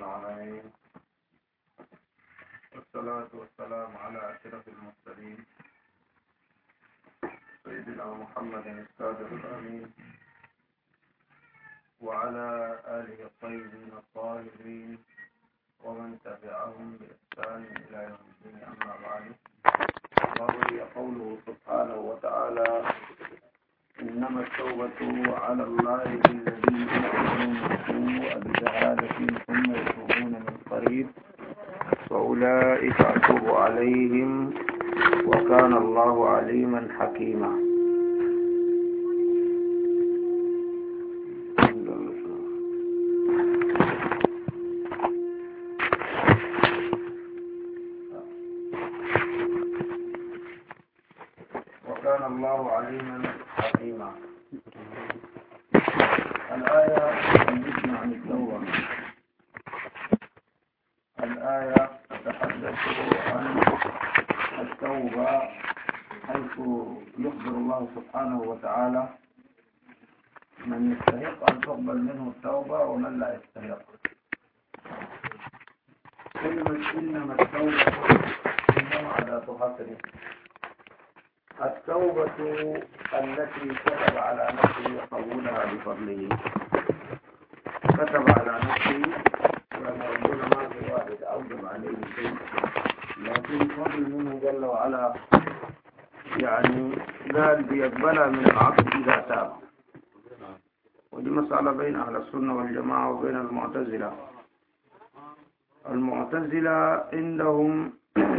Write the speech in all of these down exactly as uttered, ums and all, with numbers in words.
العالمين، والصلاة والسلام على أشرف المرسلين سيدنا محمد الصادق الأمين وعلى آله الطيبين الطاهرين ومن تبعهم بإحسان إلى يوم الدين. أما بعد، وهي قوله سبحانه وتعالى: إنما التوبة على الله للذين يعملون السوء بجهالة ثم يتوبون من قريب فأولئك أتوب عليهم وكان الله عليما حكيما. وكان الله عليما حكيما. الآية تحدثنا عن التوبة. الآية تتحدث عن التوبة حيث يخبر الله سبحانه وتعالى من يستحق أن تقبل منه التوبة ومن لا يستحق. كلمة إنما التوبة إنما على تحصر التوبة التي كتب على نفسه قبولها بفضله. كتب على نفسه وأن ربنا ما في واحد أوجب عليه شيء، لكن فضل منه جل وعلا يعني قال بيقبلها من العبد إذا تاب. ودي مسألة بين أهل السنة والجماعة وبين المعتزلة. المعتزلة عندهم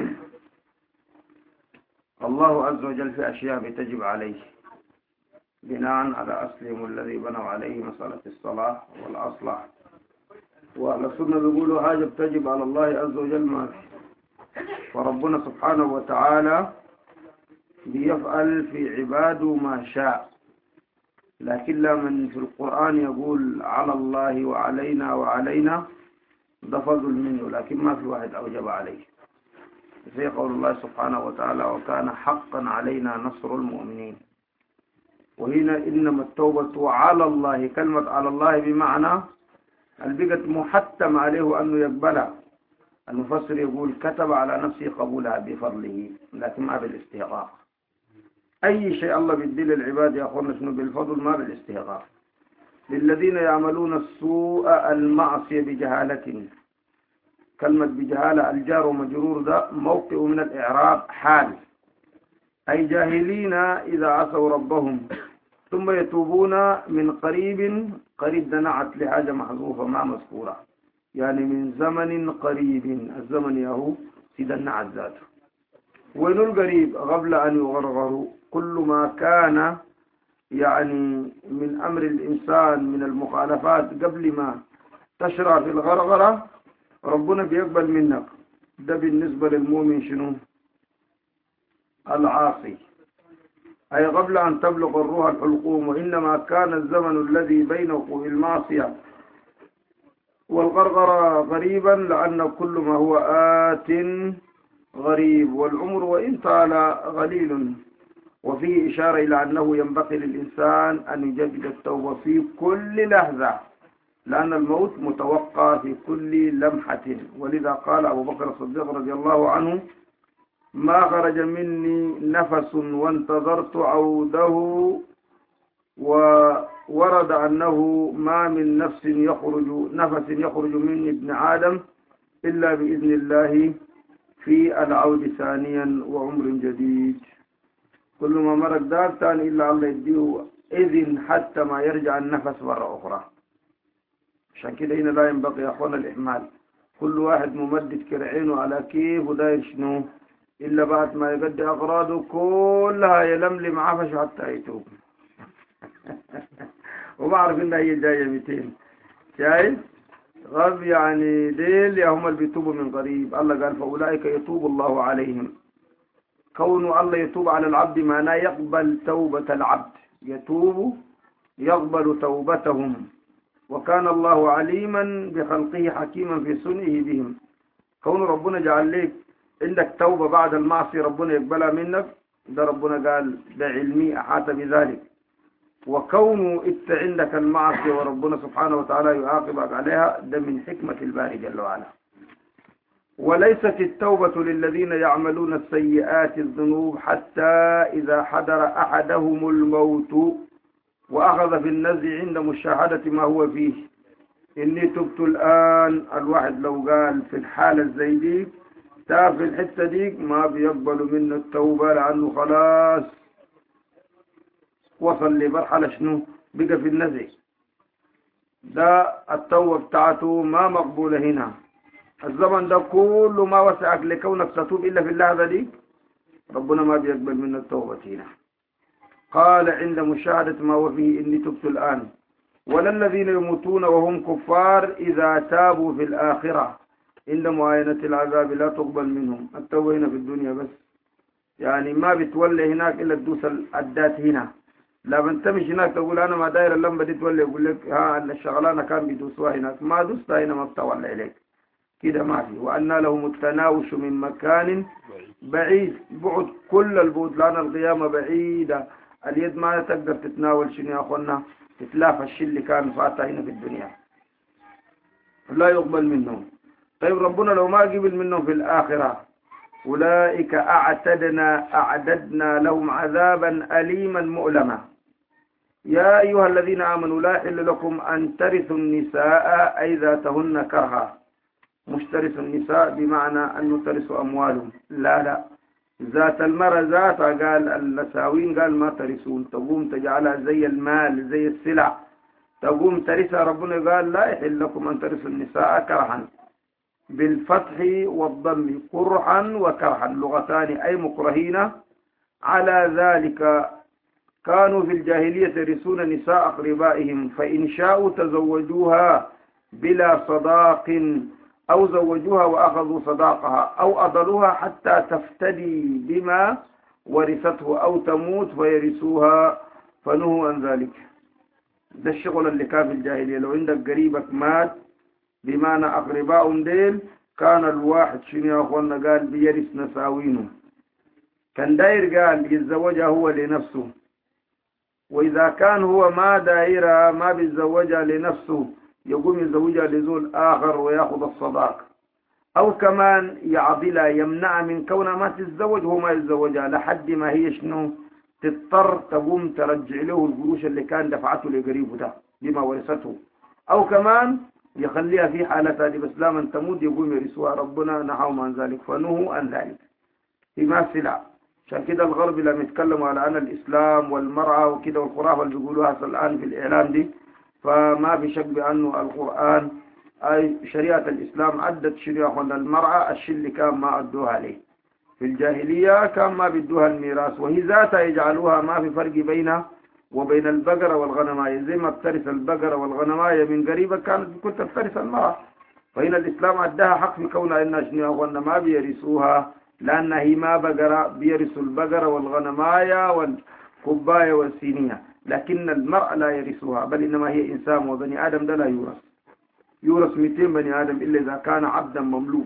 الله عز وجل في أشياء بتجب عليه بناء على أصلهم الذي بنوا عليه مسألة الصلاة والأصلح. وأهل السنة بيقولوا حاجة بتجب على الله عز وجل ما في. فربنا سبحانه وتعالى بيفعل في عباده ما شاء، لكن لا من في القرآن يقول على الله وعلينا وعلينا، ده فضل منه، لكن ما في واحد أوجب عليه. زي قول الله سبحانه وتعالى: وكان حقا علينا نصر المؤمنين. وهنا إنما التوبة على الله، كلمة على الله بمعنى البقت محتم عليه أنه يقبلها. المفسر يقول كتب على نفسه قبولها بفضله، لكن ما بالاستحقاق. أي شيء الله بيدي للعباد يا أخوانا شنو؟ بالفضل، ما بالاستحقاق. للذين يعملون السوء المعصية بجهالة. كلمة بجهالة الجار ومجرور ده موقع من الإعراب حال، أي جاهلين إذا عصوا ربهم ثم يتوبون من قريب. قريب ده نعت لحاجة محذوفة ما مذكورة، يعني من زمن قريب. الزمن يهو سيدا نعت ذاته. وين القريب؟ قبل أن يغرغروا. كل ما كان يعني من أمر الإنسان من المخالفات قبل ما تشرع في الغرغرة ربنا بيقبل منك. ده بالنسبة للمؤمن شنو؟ العاصي، أي قبل أن تبلغ الروح الحلقوم. وإنما كان الزمن الذي بينه والمعصية والغرغرة غريبا، لأن كل ما هو آت غريب، والعمر وإن طال غليل. وفيه إشارة إلى أنه ينبغي للإنسان أن يجدد التوبة في كل لحظة، لأن الموت متوقع في كل لمحة. ولذا قال أبو بكر الصديق رضي الله عنه: ما خرج مني نفس وانتظرت عوده، وورد أنه ما من نفس يخرج نفس يخرج مني ابن آدم إلا بإذن الله في العود ثانيا وعمر جديد. كل ما مرق دار ثاني إلا الله يديه إذن حتى ما يرجع النفس مرة أخرى. عشان كده هنا لا ينبغي يا أخوانا الإحمال. كل واحد ممدد كرعينه على كيف وداير شنو، إلا بعد ما يقضي أغراضه كلها يلملم عفش حتى يتوب. وبعرف إنها هي جاية مئتين شايف غاب، يعني ديل يا هم اللي بيتوبوا من قريب. الله قال: فأولئك يتوب الله عليهم. كونه الله يتوب على العبد معناه يقبل توبة العبد، يتوب يقبل توبتهم. وكان الله عليما بخلقه حكيما في صنعه بهم. كون ربنا جعل لك عندك توبة بعد المعصية ربنا يقبلها منك، ده ربنا قال ده علمي أحاط بذلك. وكونه انت عندك المعصية وربنا سبحانه وتعالى يعاقبك عليها ده من حكمة الباري جل وعلا. وليست التوبة للذين يعملون السيئات الذنوب حتى إذا حضر أحدهم الموت وأخذ في النزع عند مشاهدة ما هو فيه إني تبت الآن. الواحد لو قال في الحالة الزي تاف الحتة دي ما بيقبل منه التوبة لأنه خلاص وصل لمرحلة شنو بقى في النزع. ده التوبة بتاعته ما مقبولة هنا. الزمن ده كله ما وسعك لكونك تتوب إلا في اللحظة دي ربنا ما بيقبل منه التوبة هنا. قال عند مشاهدة ما هو فيه إني تبت الآن. ولا الذين يموتون وهم كفار إذا تابوا في الآخرة عند معاينة العذاب لا تقبل منهم. التوبة هنا في الدنيا بس، يعني ما بتولي هناك إلا تدوس الأدات هنا. لا بنتمش هناك تقول أنا ما داير اللمبة دي تولي، يقول لك ها الشغلانة كان بيدوسوها هناك، ما دوستا هنا ما بتولي إليك كده ما في. وأن لهم التناوش من مكان بعيد، بعد كل البعد، لأن القيامة بعيدة. اليد ما تقدر تتناول شنو يا أخوانا، تتلافى الشيء اللي كان فاتها هنا في الدنيا، لا يقبل منهم. طيب ربنا لو ما قبل منهم في الآخرة أولئك أعتدنا أعددنا لهم عذابا أليما مؤلما. يا أيها الذين آمنوا لا يحل لكم أن ترثوا النساء أي ذاتهن كرها. مش ترثوا النساء بمعنى أن ترثوا أموالهم، لا لا، ذات المرأة ذاتها قال النساوين قال ما ترثون، تقوم تجعلها زي المال زي السلع تقوم ترثها. ربنا قال لا يحل لكم أن ترثوا النساء كرها بالفتح والضم، قرحا وكرحا لغتان أي مكرهين. على ذلك كانوا في الجاهلية يرثون نساء أقربائهم فإن شاءوا تزوجوها بلا صداق أو زوجوها وأخذوا صداقها أو أضلوها حتى تفتدي بما ورثته أو تموت فيرثوها فنهوا عن ذلك. ده الشغل اللي كان في الجاهلية. لو عندك قريبك مات بمعنى أقرباء ديل كان الواحد شنو يا أخوانا قال بيرث نساوينه، كان داير قال يتزوجها هو لنفسه، وإذا كان هو ما دايرها ما بيتزوجها لنفسه يقوم يزوجها لزول آخر ويأخذ الصداق، أو كمان يعضلها يمنع من كونها ما تتزوج وهو ما يتزوجها لحد ما هي شنو تضطر تقوم ترجع له القروش اللي كان دفعته لقريبه ده بما ورثته، أو كمان يخليها في حالتها دي بس لا من تموت يقوم يرثوها. ربنا نهاهم عن ذلك فنهوا عن ذلك فيما سلع. عشان كده الغرب لما يتكلموا على أن الإسلام والمرأة وكده والخرافة اللي بيقولوها الآن في الإعلام دي، فما في شك بأنه القرآن أي شريعة الإسلام عدت شريعة المرأة الشيء اللي كان ما أدوها عليه في الجاهلية، كان ما بيدوها الميراث وهي ذاتها يجعلوها ما في فرق بينها وبين البقرة والغنماية. زي ما بترث البقرة والغنماية من قريبة كانت كنت بترث المرأة، فهنا الإسلام عدها حق في كونها إنها شنو وأن ما بيرثوها لأنها هي ما بقرة، بيرثوا البقرة والغنماية والكوباية والسينية، لكن المرأة لا يرثوها بل إنما هي إنسان وبني آدم ده لا يورث. يورث مئتين بني آدم إلا إذا كان عبدا مملوك.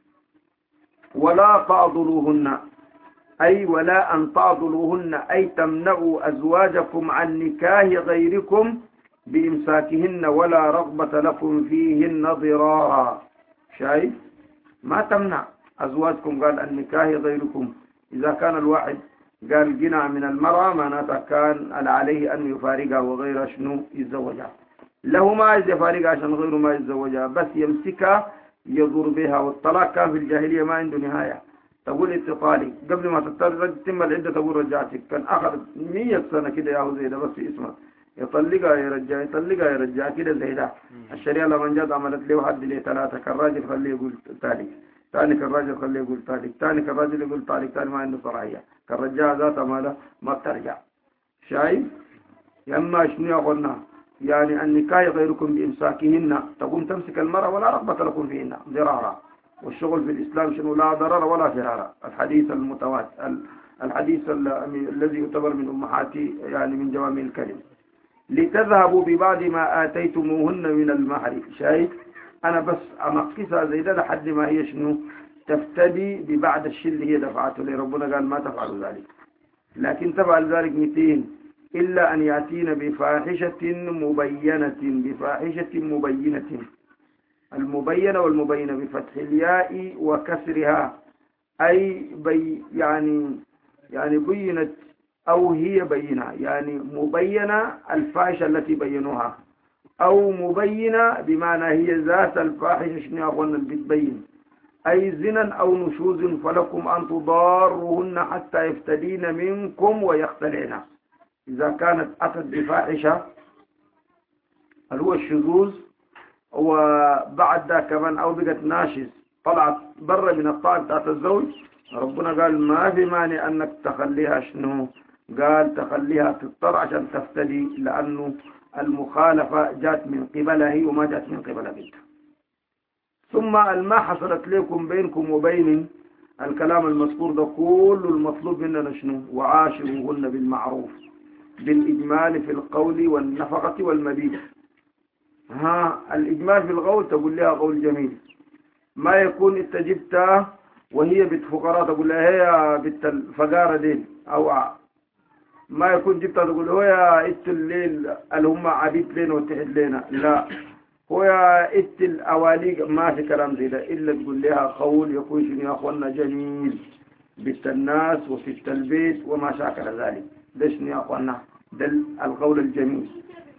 ولا تعضلوهن أي ولا أن تعضلوهن أي تمنعوا أزواجكم عن نكاه غيركم بإمساكهن ولا رغبة لكم فيهن ضرارا. شايف ما تمنع أزواجكم قال النكاه غيركم. إذا كان الواحد قال جنى من المرأة معناتها كان عليه أن يفارقها وغير شنو يتزوجها، له ما يفارقها عشان غيره ما يتزوجها بس يمسكها يضر بها. والطلاق كان في الجاهلية ما عنده نهاية، تقول انت طالق قبل ما تتم العدة تقول رجعتك. كان أخذ مية سنة كده يا زي ده بس اسمه يطلقها يرجع يطلقها يرجع كده زي ده. الشريعة لما جات عملت له حد ليه ثلاثة، كان راجل خليه يقول طالق، ثاني كان راجل خليه يقول طالق، ثاني كان راجل يقول طالق، ثاني ما عنده صلاحية، كان رجع ذاتها ما ما بترجع. شايف يما شنو يقولنا يعني النكاح غيركم بإمساكهن تقوم تمسك المرأة ولا رغبة لكم فيهن ضرارا. والشغل في الإسلام شنو لا ضرر ولا فرار. الحديث المتواتر الحديث الذي يعتبر من أمهاتي يعني من جوامع الكلم. لتذهبوا ببعض ما آتيتموهن من المهر. شايف أنا بس أمقصها زي ده لحد ما هي شنو تفتدي ببعض الشيء اللي هي دفعته لي. ربنا قال ما تفعلوا ذلك، لكن تفعل ذلك مئتين إلا أن يأتين بفاحشة مبينة بفاحشة مبينة. المبينة والمبينة بفتح الياء وكسرها، أي بي يعني يعني بينت أو هي بينة، يعني مبينة الفاحشة التي بينوها، أو مبينة بمعنى هي ذات الفاحشة شنو أخوانا بتبين، أي زنا أو نشوز فلكم أن تضاروهن حتى يفتدين منكم ويختلعن. إذا كانت أتت بفاحشة اللي هو الشذوذ، وبعد ده كمان أو بقت ناشز طلعت برا من الطاعة بتاعت الزوج، ربنا قال ما في مانع أنك تخليها شنو، قال تخليها تضطر عشان تفتدي، لأنه المخالفة جات من قبلها هي وما جات من قبل بنتها. ثم ما حصلت لكم بينكم وبين الكلام المذكور ده كل المطلوب مننا شنو، وعاشروهن بالمعروف بالإجمال في القول والنفقة والمبيت. ها الإجمال في القول تقول لها قول جميل، ما يكون انت جبتها وهي بنت فقراء تقول لها هي بنت الفقارة دي، أو ما يكون جبتها تقول هو يا إت الليل اللي هم عبيد لنا وتحد لنا، لا هو يا إت الأواليق، ما في كلام زي ده، إلا تقول لها قول يكون شنو يا أخوانا جميل بنت الناس وفي البيت وما شاكل ذلك. ده شنو يا أخوانا، ده القول الجميل.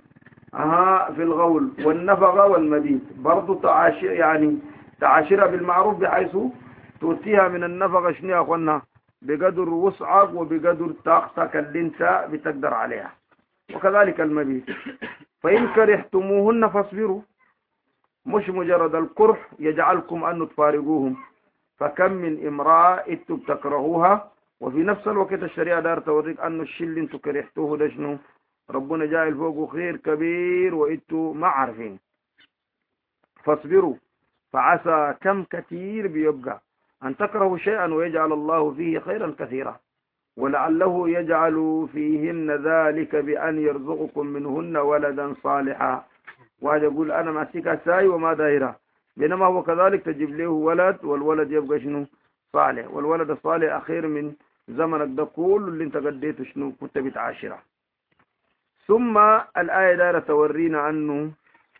أها في القول والنفقة والمبيت برضو تعاشر، يعني تعاشرها بالمعروف بحيث تؤتيها من النفقة شنو يا أخوانا بقدر وسعك وبقدر طاقتك اللي انت بتقدر عليها، وكذلك المبيت. فإن كرهتموهن فاصبروا، مش مجرد الكره يجعلكم أن تفارقوهم، فكم من امرأة انتم بتكرهوها وفي نفس الوقت الشريعة دار توريك أنه الشيء اللي انتم كرهتوه ده شنو ربنا جاي فوقه خير كبير وانتم ما عارفين. فاصبروا، فعسى كم كثير بيبقى أن تكرهوا شيئا ويجعل الله فيه خيرا كثيرا، ولعله يجعل فيهن ذلك بأن يرزقكم منهن ولدا صالحا. واحد يقول أنا ماسكها ساي وما دايرة، بينما هو كذلك تجيب له ولد والولد يبقى شنو صالح، والولد الصالح أخير من زمنك ده كل اللي انت قديته شنو كنت بتعاشره. ثم الآية دايرة تورينا أنه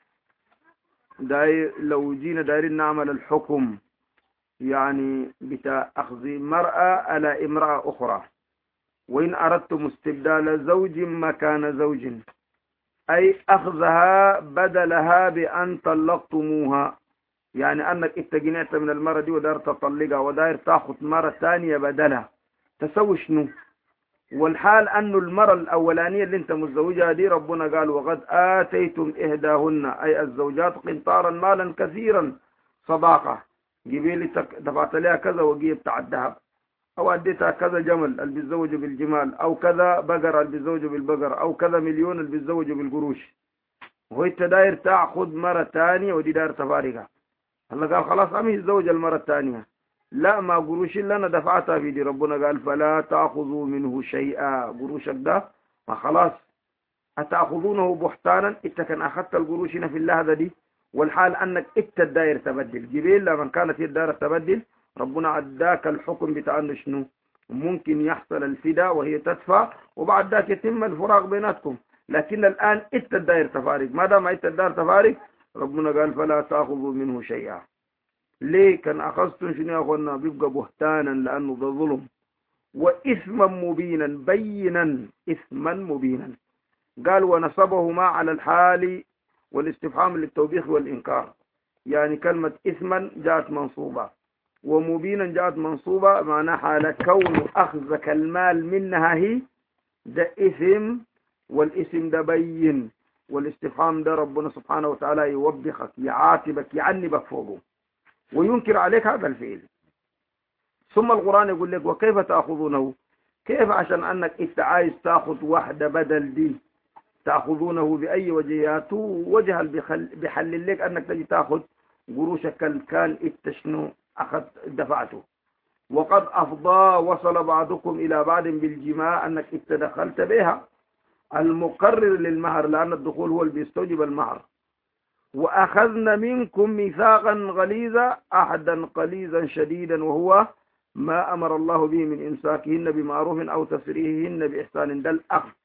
داير لو جينا دايرين نعمل الحكم يعني بتاع أخذ مرأة على امرأة أخرى، وإن أردتم استبدال زوج مكان زوج، أي أخذها بدلها بأن طلقتموها، يعني أنك اتجنعت من المرة دي ودار تطلقها وداير تأخذ مرة ثانية بدلها، تسوي شنو؟ والحال أن المرة الأولانية اللي انت متزوجها دي ربنا قال وقد آتيتم إهداهن، أي الزوجات قنطارا مالا كثيرا صداقة، جيبي لي دفعت لها كذا وجيب بتاع الذهب، أو أديتها كذا جمل اللي بيتزوج بالجمال، أو كذا بقرة اللي بيتزوج بالبقر، أو كذا مليون اللي بيتزوج بالقروش، وهي داير تأخذ مرة ثانية ودي داير تفارقها. الله قال خلاص أمي الزوج المرة الثانية، لا ما قروش اللي أنا دفعتها في دي، ربنا قال فلا تأخذوا منه شيئا، قروشك ده ما خلاص أتأخذونه بحتانا، إنت كان أخذت القروش هنا في اللحظة دي، والحال أنك إنت الداير تبدل جبيل لما كانت هي الداير تبدل، ربنا عداك الحكم بتاع أنه شنو ممكن يحصل الفداء وهي تدفع وبعد ذاك يتم الفراق بيناتكم، لكن الآن إنت الداير تفارق، ما دام إنت الداير تفارق ربنا قال فلا تأخذوا منه شيئا. ليه كان أخذتم شنو يا أخوانا؟ بيبقى بهتانا لأنه ده ظلم، وإثما مبينا بينا إثما مبينا. قال ونصبهما على الحال والاستفهام للتوبيخ والإنكار، يعني كلمة إثما جاءت منصوبة ومبينا جاءت منصوبة، معناها حال كون أخذك المال منها هي ده إثم، والإثم ده بين، والاستفهام ده ربنا سبحانه وتعالى يوبخك يعاتبك يعنبك فوقه وينكر عليك هذا الفعل. ثم القرآن يقول لك وكيف تأخذونه، كيف عشان أنك إنت عايز تأخذ واحدة بدل دي تأخذونه بأي وجهات وجه بحل لك أنك تجي تأخذ قروشك كان إنت شنو أخذ دفعته، وقد أفضى وصل بعضكم إلى بعض بالجماع، أنك إنت دخلت بها المقرر للمهر، لأن الدخول هو اللي بيستوجب المهر. وأخذنا منكم ميثاقا غليظا، أحدا قليظا شديدا، وهو ما أمر الله به من إمساكهن بمعروف أو تسريحهن بإحسان، ده الأخذ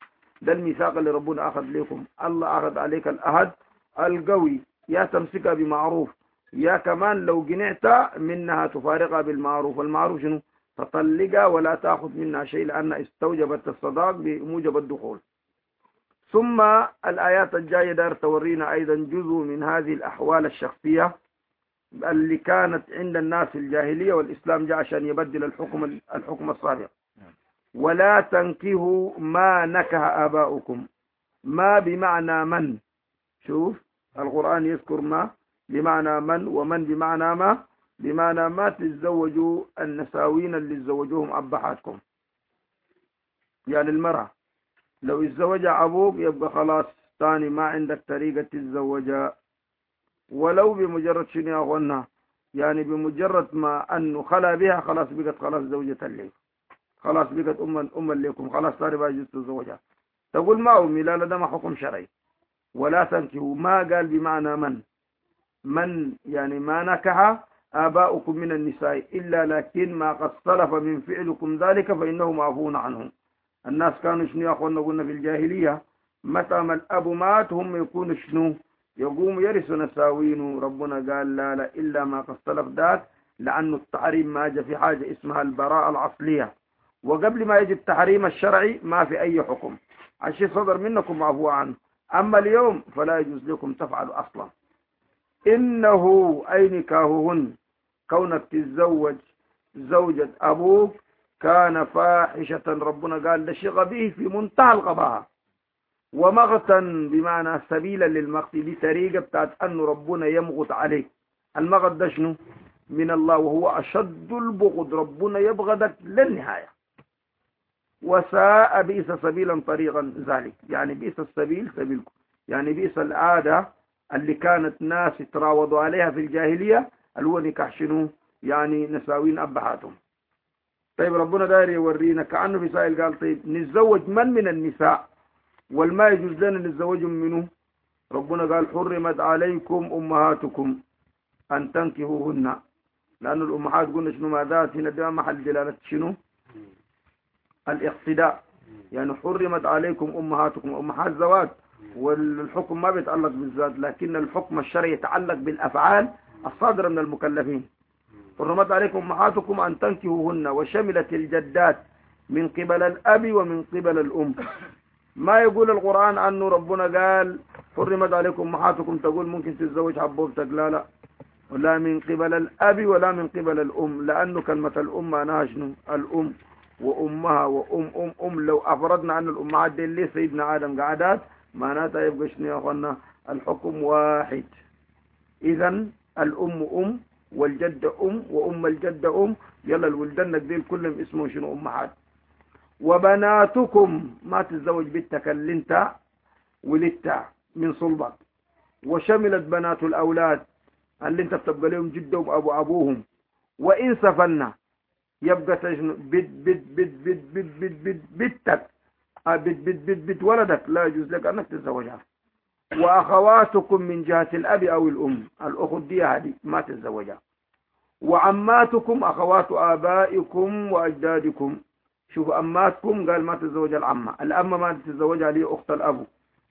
ده الميثاق اللي ربنا أخذ لكم. الله أخذ عليك الأهد القوي، يا تمسكها بمعروف، يا كمان لو جنعت منها تفارقها بالمعروف. المعروف شنو؟ تطلقها ولا تأخذ منها شيء لأن استوجبت الصداق بموجب الدخول. ثم الآيات الجاية دار تورينا أيضا جزء من هذه الأحوال الشخصية اللي كانت عند الناس في الجاهلية، والإسلام جاء عشان يبدل الحكم الحكم السابق. ولا تنكهوا ما نكه آباؤكم. ما بمعنى من. شوف القرآن يذكر ما بمعنى من، ومن بمعنى ما، بمعنى ما تتزوجوا النساوين اللي تزوجوهم أبحاتكم. يعني المرأة لو اتزوجها أبوك يبقى خلاص ثاني ما عندك طريقة تتزوجها، ولو بمجرد شنو يا أخوانا، يعني بمجرد ما أنه خلا بها خلاص بقت خلاص زوجة لكم، خلاص بقت أما أما لكم، خلاص ثاني ما يجوز تتزوجها. تقول ما أمي، لا لا ده ما حكم شرعي. ولا تنكحوا ما قال بمعنى من. من يعني ما نكح آباؤكم من النساء إلا لكن ما قد سلف من فعلكم ذلك فإنه معفون عنه. الناس كانوا شنو يا أخوانا قلنا في الجاهلية متى ما الأب مات هم يكونوا شنو يقوم يرثوا نساوين. ربنا قال لا لا إلا ما قد سلف ذاك، لأنه التحريم ما جاء في حاجة اسمها البراءة العصلية، وقبل ما يجي التحريم الشرعي ما في أي حكم، الشيء صدر منكم معفو عنه. أما اليوم فلا يجوز لكم تفعلوا أصلا. إنه أي نكاههن كونك تتزوج زوجة أبوك كان فاحشة، ربنا قال ده شيء قبيح في منتهى القباحة، ومغتا بمعنى سبيلا للمغت، دي طريقة بتاعت أنه ربنا يمغط عليك. المغط ده شنو؟ من الله، وهو أشد البغض، ربنا يبغضك للنهاية. وساء بئس سبيلا طريقا ذلك، يعني بئس السبيل سبيلكم، يعني بئس العادة اللي كانت ناس يتراوضوا عليها في الجاهلية اللي هو نكاح شنو؟ يعني نساوين أبهاتهم. طيب ربنا داير يورينا كأنه في سائل قال طيب نتزوج من من النساء والما يجوز لنا نتزوجهم منه؟ ربنا قال حرمت عليكم أمهاتكم أن تنكهوهن، لأن الأمهات قلنا شنو ما ذات هنا ده محل دلالة شنو؟ الاقتداء. يعني حرمت عليكم أمهاتكم، أمهات زواج، والحكم ما بيتعلق بالذات، لكن الحكم الشرعي يتعلق بالأفعال الصادرة من المكلفين. حرمت عليكم أمهاتكم أن تنكهوهن، وشملت الجدات من قبل الأب ومن قبل الأم. ما يقول القرآن أنه ربنا قال حرمت عليكم أمهاتكم تقول ممكن تتزوج حبوبتك، لا لا، ولا من قبل الأب ولا من قبل الأم، لأنه كلمة الأم معناها شنو؟ الأم وأمها وأم أم أم. لو أفردنا أن الأمهات دي اللي سيدنا آدم قعدات معناتها يبقى شنو يا أخوانا؟ الحكم واحد. إذن الأم أم والجدة أم وأم الجدة أم. يلا الولدان ديل كلهم اسمهم شنو؟ أمهات. وبناتكم ما تتزوج بنتك اللي انت ولدتها من صلبك، وشملت بنات الأولاد اللي انت بتبقى لهم جدهم أبو أبوهم. وإن سفلنا يبقى تجن بيت بيت بيت بيت بيت بيت بيت بيتك بيت بيت بيت بيت ولدك لا يجوز لك أنك تتزوجها. وأخواتكم من جهة الأب أو الأم، الأخت دي هذه ما تتزوجها. وعماتكم أخوات آبائكم وأجدادكم. شوف أماتكم قال ما تتزوج العمة، الأمة ما تتزوجها لي أخت الأب.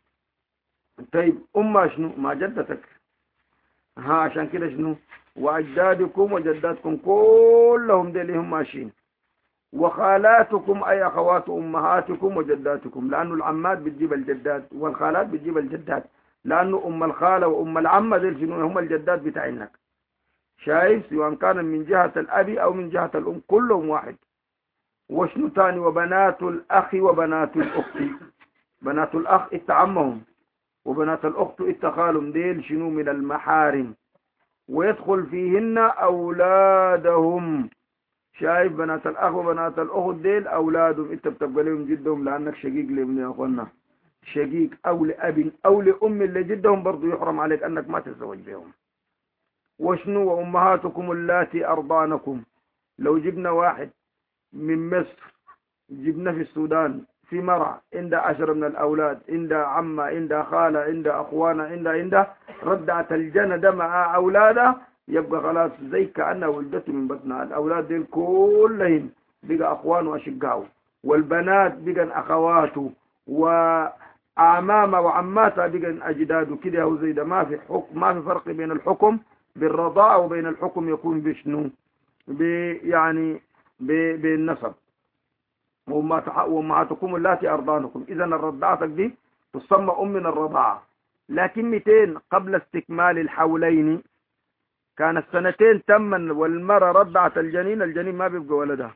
طيب أمها شنو؟ ما جدتك. ها عشان كده شنو؟ وأجدادكم وجداتكم كلهم دي لهم ماشيين. وخالاتكم أي أخوات أمهاتكم وجداتكم، لأنه العمات بتجيب الجدات والخالات بتجيب الجدات، لأنه أم الخالة وأم العمة دي شنو؟ هم الجدات بتاعينك. شايف؟ سواء كان من جهة الأب أو من جهة الأم كلهم واحد. وشنو تاني؟ وبنات الأخ وبنات الأخت. بنات الأخ اتعمهم، وبنات الأخت اتخالهم، ديل شنو؟ من المحارم. ويدخل فيهن أولادهم. شايف؟ بنات الأخ وبنات الأخت ديل أولادهم، انت بتبقى لهم جدهم لأنك شقيق لابن يا أخوانا، شقيق أو لأب أو لأم اللي جدهم برضو يحرم عليك أنك ما تتزوج بهم. وشنو؟ وأمهاتكم اللاتي أرضانكم. لو جبنا واحد من مصر، جبنا في السودان في مرة عند عشر من الأولاد، عند عمة، عند خالة، عند أخوانا، عند عند ردعت الجنة مع أولاده، يبقى خلاص زي كأنها ولدته من بطنها. الأولاد دي كلهم بقى أخوان وأشقاء، والبنات بقى أخواته، وأعمام وعمات بقى أجداد كده أو زي ده. ما في حكم، ما في فرق بين الحكم بالرضاعة وبين الحكم يكون بشنو يعني بالنسب. وأمهاتكم اللاتي أرضانكم، إذا الرضاعتك دي تسمى أم من الرضاعة. لكن مئتين قبل استكمال الحولين كانت سنتين تما والمرأة رضعت الجنين، الجنين ما بيبقى ولدها.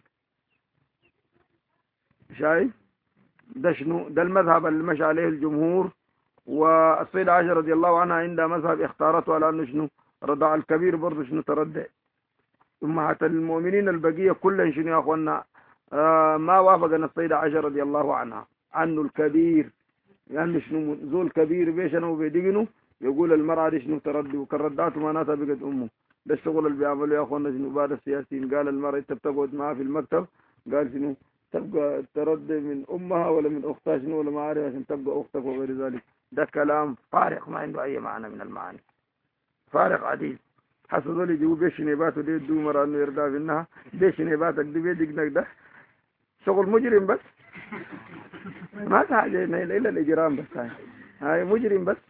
شايف ده شنو؟ ده المذهب اللي مشى عليه الجمهور. والسيدة عائشة رضي الله عنها عندها مذهب اختارته على انه شنو رضع الكبير برضه شنو تردع. امهات المؤمنين البقية كلهم شنو يا اخوانا آه ما وافقنا السيدة عائشة رضي الله عنها عنه الكبير، لانه يعني شنو زول كبير بيشنه وبيدقنه يقول المرأة دي شنو تردي وكرداته معناتها بقت امه. ده الشغل اللي بيعملوا يا اخوانا شنو بعد السياسيين. قال المرأة انت بتقعد معها في المكتب، قال شنو تبقى ترد من امها ولا من اختها شنو ولا ما عارف عشان تبقى اختك وغير ذلك. ده كلام فارغ ما عنده اي معنى من المعاني، فارغ عديد. حسب ذول يجيبوا بيش نباته دي يدوا مرة انه يرضى منها. بيش نباتك دي بيدقنك ده شغل مجرم بس، ما في حاجة الا الاجرام بس. هاي هاي مجرم بس.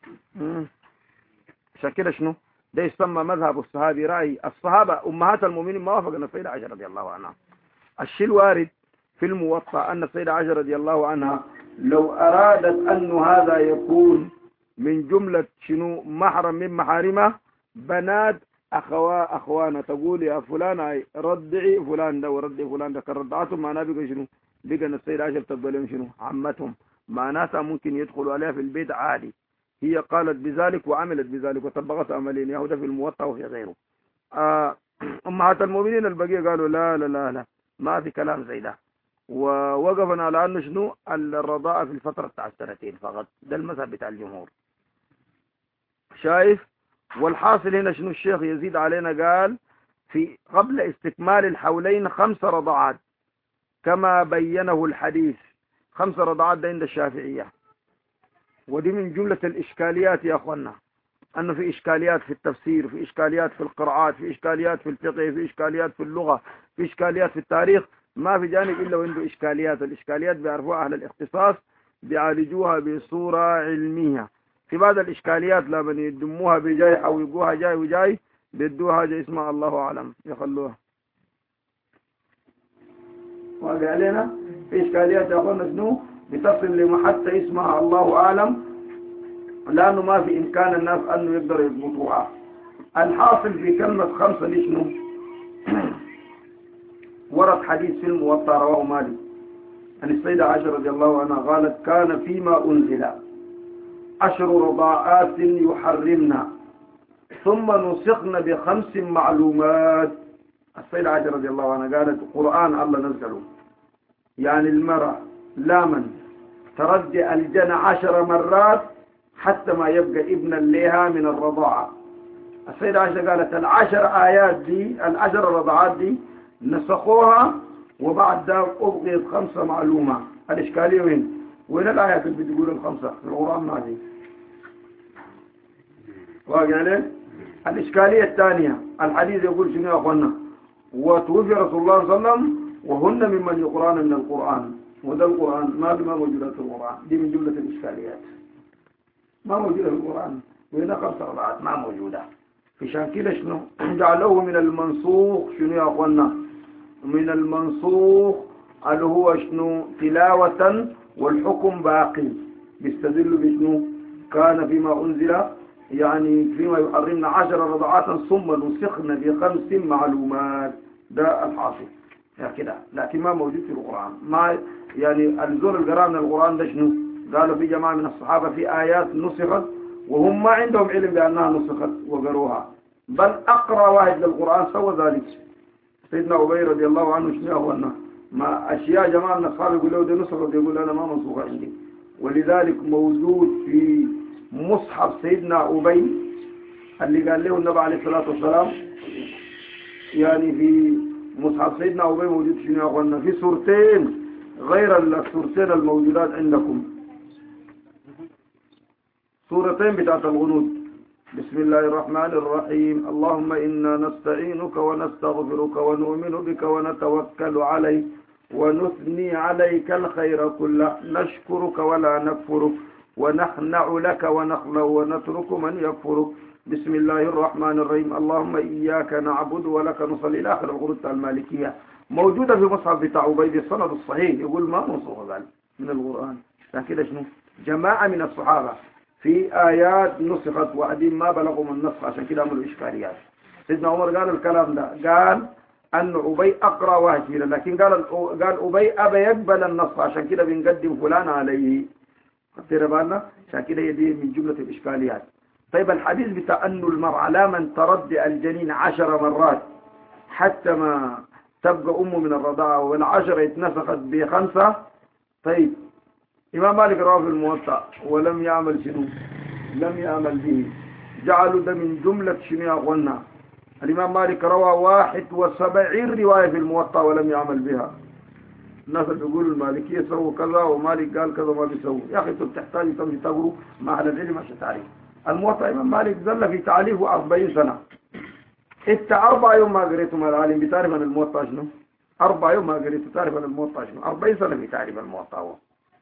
عشان كده شنو ده يسمى مذهب الصحابي. رأي الصحابة امهات المؤمنين ما وافقنا السيدة عائشة رضي الله عنها. الشيء الوارد في الموطأ أن السيدة عائشة رضي الله عنها لو أرادت أن هذا يكون من جملة شنو محرم من محارمه بنات أخوا أخوانا تقول يا فلان ردعي فلان ده وردعي فلان ده كردعتهم معناه بقى شنو بقى السيدة عائشة تبقى لهم شنو عمتهم، معناتها ممكن يدخلوا عليها في البيت عادي. هي قالت بذلك وعملت بذلك وطبقت أملين يهودا في الموطأ وفي غيره. آه أمهات المؤمنين البقية قالوا لا لا لا لا ما في كلام زي ده، ووقفنا على أنه شنو الرضاعة في الفترة بتاع السنتين فقط. ده المذهب بتاع الجمهور. شايف؟ والحاصل هنا شنو الشيخ يزيد علينا قال في قبل استكمال الحولين خمس رضعات كما بينه الحديث. خمس رضعات ده عند الشافعية، ودي من جملة الإشكاليات يا أخوانا، أنه في إشكاليات في التفسير، في إشكاليات في القراءات، في إشكاليات في الفقه، في إشكاليات في اللغة، في إشكاليات في التاريخ. ما في جانب إلا وعنده إشكاليات. الإشكاليات بيعرفوها أهل الاختصاص بيعالجوها بصورة علمية. في بعض الإشكاليات لما يدموها بجاي أو يقوها جاي وجاي بيدوها حاجة اسمها الله أعلم يخلوها. وقال علينا في إشكاليات يا أخوانا شنو بتصل لمحطة اسمها الله أعلم، لأنه ما في إمكان الناس أنه يقدروا يضبطوها. الحاصل في كلمة خمسة دي شنو ورد حديث في الموطأ رواه مالك عن السيدة عائشة رضي الله عنها قالت كان فيما أنزل عشر رضاعات يحرمنا ثم نسخن بخمس معلومات. السيدة عائشة رضي الله عنها قالت القرآن الله نزله، يعني المرأة لا من ترجع الجنة عشر مرات حتى ما يبقى ابنا لها من الرضاعة. السيدة عائشة قالت العشر آيات دي العشر رضاعات دي نسخوها وبعد ذلك أبقيت خمسة معلومة. الإشكالية وين؟ وين الآيات اللي بتقول الخمسة في القرآن ما دي؟ واقع عليه؟ الإشكالية الثانية الحديث يقول شنو يا أخوانا وتوفي رسول الله صلى الله عليه وسلم وهن ممن يقرأن من القرآن، وده القرآن ما ما موجودة في القرآن. دي من جملة الإشكاليات ما موجودة في القرآن. وهنا خمسة رضاعات ما موجودة. في شان كده شنو جعلوه من المنسوخ شنو يا أخوانا من المنسوخ اللي هو شنو تلاوة والحكم باقي. بيستدل بشنو كان فيما أنزل يعني فيما يحرمنا عشر رضعات ثم نسخنا بخمس معلومات. ده الحاصل يا كده، لكن ما موجود في القرآن. ما يعني الزول القراء من القرآن ده شنو قالوا في جماعة من الصحابة في آيات نسخت وهم ما عندهم علم بأنها نسخت وقروها، بل أقرأ واحد للقرآن سوى ذلك سيدنا أبي رضي الله عنه. شنو هو أنه ما أشياء جماعة من الصحابة يقول له ده نسخت يقول أنا ما منسوخة عندي. ولذلك موجود في مصحف سيدنا أبي اللي قال له النبي عليه الصلاة والسلام، يعني في مصحف سيدنا أبي موجود شنو يا أخوانا في سورتين غير السورتين الموجودات عندكم، سورتين بتاعت الغنود. بسم الله الرحمن الرحيم اللهم إنا نستعينك ونستغفرك ونؤمن بك ونتوكل عليك ونثني عليك الخير كله، نشكرك ولا نكفرك، ونخنع لك ونخلع ونترك من يكفرك. بسم الله الرحمن الرحيم. اللهم إياك نعبد ولك نصلي إلى آخر الغرض المالكية، موجودة في مصحف بتاع عبيد السند الصحيح، يقول ما منصوص ذلك من القرآن، لكن شنو جماعة من الصحابة في آيات نسخت وبعدين ما بلغوا من النسخ، عشان كده عملوا إشكاليات. سيدنا عمر قال الكلام ده، قال أن أبي أقرأ واجيلا، لكن قال قال أبي أبى يقبل النص، عشان كده بنقدم فلان عليه. خدت بالنا؟ عشان كده هي دي من جملة الإشكاليات. طيب الحديث بتاع أن المرأة لا من تردي الجنين عشر مرات حتى ما تبقى أمه من الرضاعة، والعشرة اتنسخت بخمسة. طيب إمام مالك رواه في الموطأ ولم يعمل شنو؟ لم يعمل به، جعلوا ده من جملة شنو يا أخوانا؟ الإمام مالك روى واحد وسبعين رواية في الموطأ ولم يعمل بها. الناس اللي بيقولوا المالكية سووا كذا ومالك قال كذا ما بيسووا، يا أخي أنت بتحتاج تمشي تقروا مع أهل العلم عشان تعرف. الموطأ الإمام مالك ظل في تعليفه أربعين سنة. أنت أربع يوم ما قريتم العالم بتعرف عن الموطأ شنو؟ أربع يوم ما قريتوا تعرف عن الموطأ شنو؟ أربعين سنة في تعريف الموطأ هو.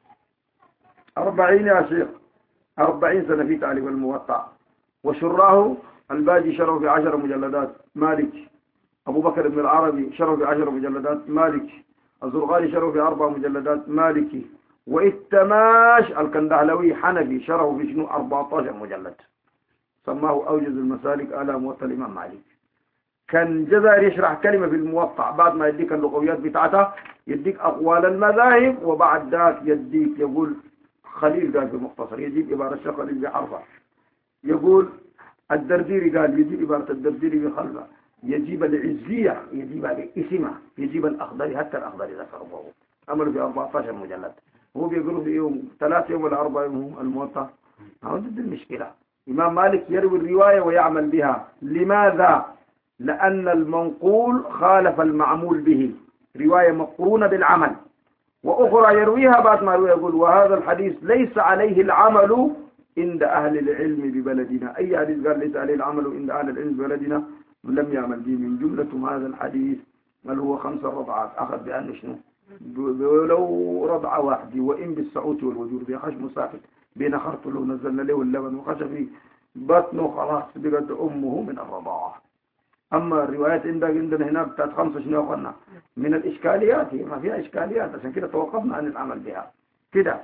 أربعين يا شيخ، أربعين سنة في تعليف الموطأ. وشراه الباجي شروا في عشر مجلدات مالك، أبو بكر بن العربي شروا في عشر مجلدات مالك، الزرغالي شروا في أربع مجلدات مالكي، والتماش الكندهلوي حنفي شروا في شنو أربعة عشر مجلد، سماه أوجز المسالك على موطأ الإمام مالك. كان جزائر يشرح كلمة في الموطأ بعد ما يديك اللغويات بتاعتها، يديك أقوال المذاهب، وبعد ذاك يديك يقول خليل قال في المختصر يجيب عبارة الشيخ خليل بحرفها، يقول الدرديري قال يجيب عبارة الدرديري بخلفها، يجيب العزية يجيب اسمها، يجيب الأخضر حتى الأخضر ذكره. عملوا في أربعة عشر مجلد، هو بيقولوا في يوم ثلاثة يوم ولا أربعة يوم الموطأ. هذا المشكلة. إمام مالك يروي الرواية ويعمل بها، لماذا؟ لأن المنقول خالف المعمول به، رواية مقرونة بالعمل، وأخرى يرويها بعد ما يروي يقول وهذا الحديث ليس عليه العمل عند أهل العلم ببلدنا. أي حديث قال ليس عليه العمل عند أهل العلم ببلدنا لم يعمل به. من جملة هذا الحديث بل هو خمس رضعات، أخذ بأنه شنو ولو رضعة واحدة، وإن بالسعوت والوجود بيخش مسافر بين خرط له نزلنا له اللبن وخش في بطنه خلاص بقت أمه من الرضاعة. أما الروايات عندك عندنا هنا بتاعت خمسة شنو قلنا من الإشكاليات، هي ما فيها إشكاليات، عشان كده توقفنا عن العمل بها كده.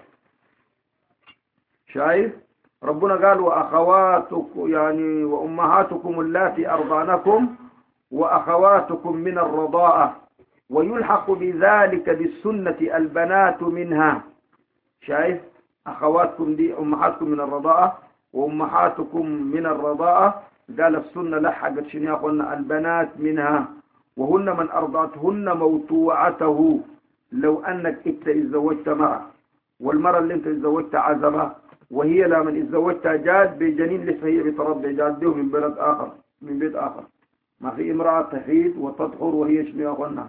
شايف ربنا قال وأخواتكم يعني وأمهاتكم اللاتي أرضانكم وأخواتكم من الرضاعة، ويلحق بذلك بالسنة البنات منها. شايف أخواتكم دي أمهاتكم من الرضاعة وأمهاتكم من الرضاعة، قال السنة لحقت شنو قلنا البنات منها، وهن من أرضعتهن موتوعته. لو أنك إنت اتزوجت مرة والمرة اللي انت اتزوجتها عزبة، وهي لما اتزوجتها جاد بجنين لسه هي بترضع جاد به من بلد آخر من بيت آخر، ما في امرأة تحيد وتطهر وهي شنو قلنا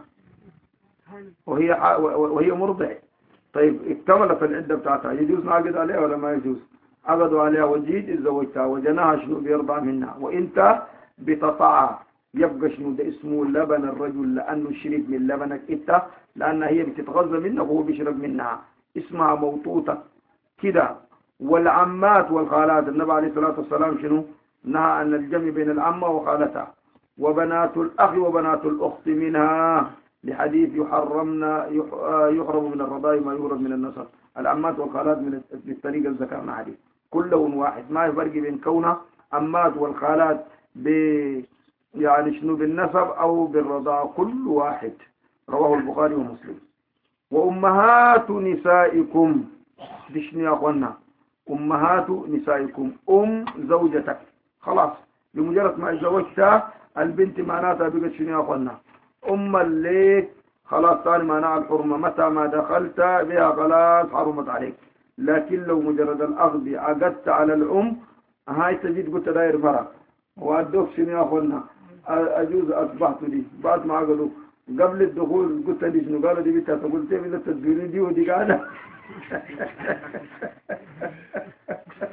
وهي وهي مرضع. طيب اكتملت العدة بتاعتها، يجوز نعقد عليها ولا ما يجوز؟ عقدوا عليها وجيد اتزوجتها وجناها شنو بيرضع منها، وانت بتطاعها، يبقى شنو ده اسمه لبن الرجل، لانه شرب من لبنك انت، لان هي بتتغذى منك وهو بيشرب منها، اسمها موطوطة كده. والعمات والخالات، النبي عليه الصلاة والسلام شنو نهى عن الجمع بين العمة وخالتها، وبنات الأخ وبنات الأخت منها، لحديث يحرمنا يحرم من الرضاع ما يهرب من النسب. العمات والخالات من الطريقة الذكرنا حديث كلهم واحد، ما يفرق بين كونها عمات والخالات ب يعني شنو بالنسب أو بالرضاعة، كل واحد. رواه البخاري ومسلم. وأمهات نسائكم بشنو يا أخوانا؟ أمهات نسائكم أم زوجتك، خلاص بمجرد ما اتزوجتها البنت معناتها بقت شنو يا أخوانا؟ أم الليك، خلاص ثاني معناها الحرمة، متى ما دخلت بها خلاص حرمت عليك. لكن لو مجرد الأخذ عقدت على الأم، هاي تجد قلت داير مرة وأدوك شنو يا أخوانا أجوز أصبحت دي، بعد ما عقدوا قبل الدخول قلت لي شنو؟ قالوا دي بنتها، قلت لي بنت تدوري دي ودي قاعدة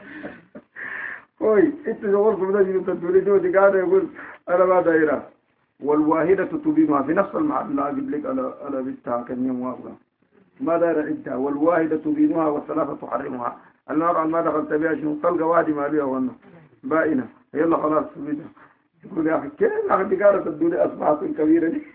كويس انت شغلكم ده بنت تدوري دي ودي قاعدة، يقول أنا ما دايرها. والواحدة تبينها في نفس المعنى. لا أجيب لك على على بنتها كان يوم واحدة ما داير عدها. والواحدة تبينها والثلاثة تحرمها. المرأة ما دخلت بها شنو طلقة واحدة ما بها وانا باينة يلا خلاص بدها. يقول يا أخي كيف يا أخي قالت الدنيا أصبحت كبيرة دي.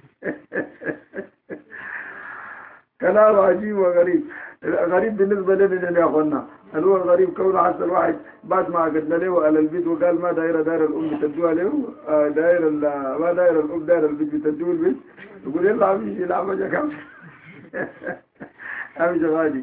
كلام عجيب وغريب. غريب بالنسبة لنا يا أخوانا. هو الغريب كونه حتى الواحد بعد ما قدنا له على البيت وقال ما داير داير الأم تدوها له داير ما داير الأم داير البيت بتدوه البيت يقول يلا عميشي لا عمجة كم عمجة غادي.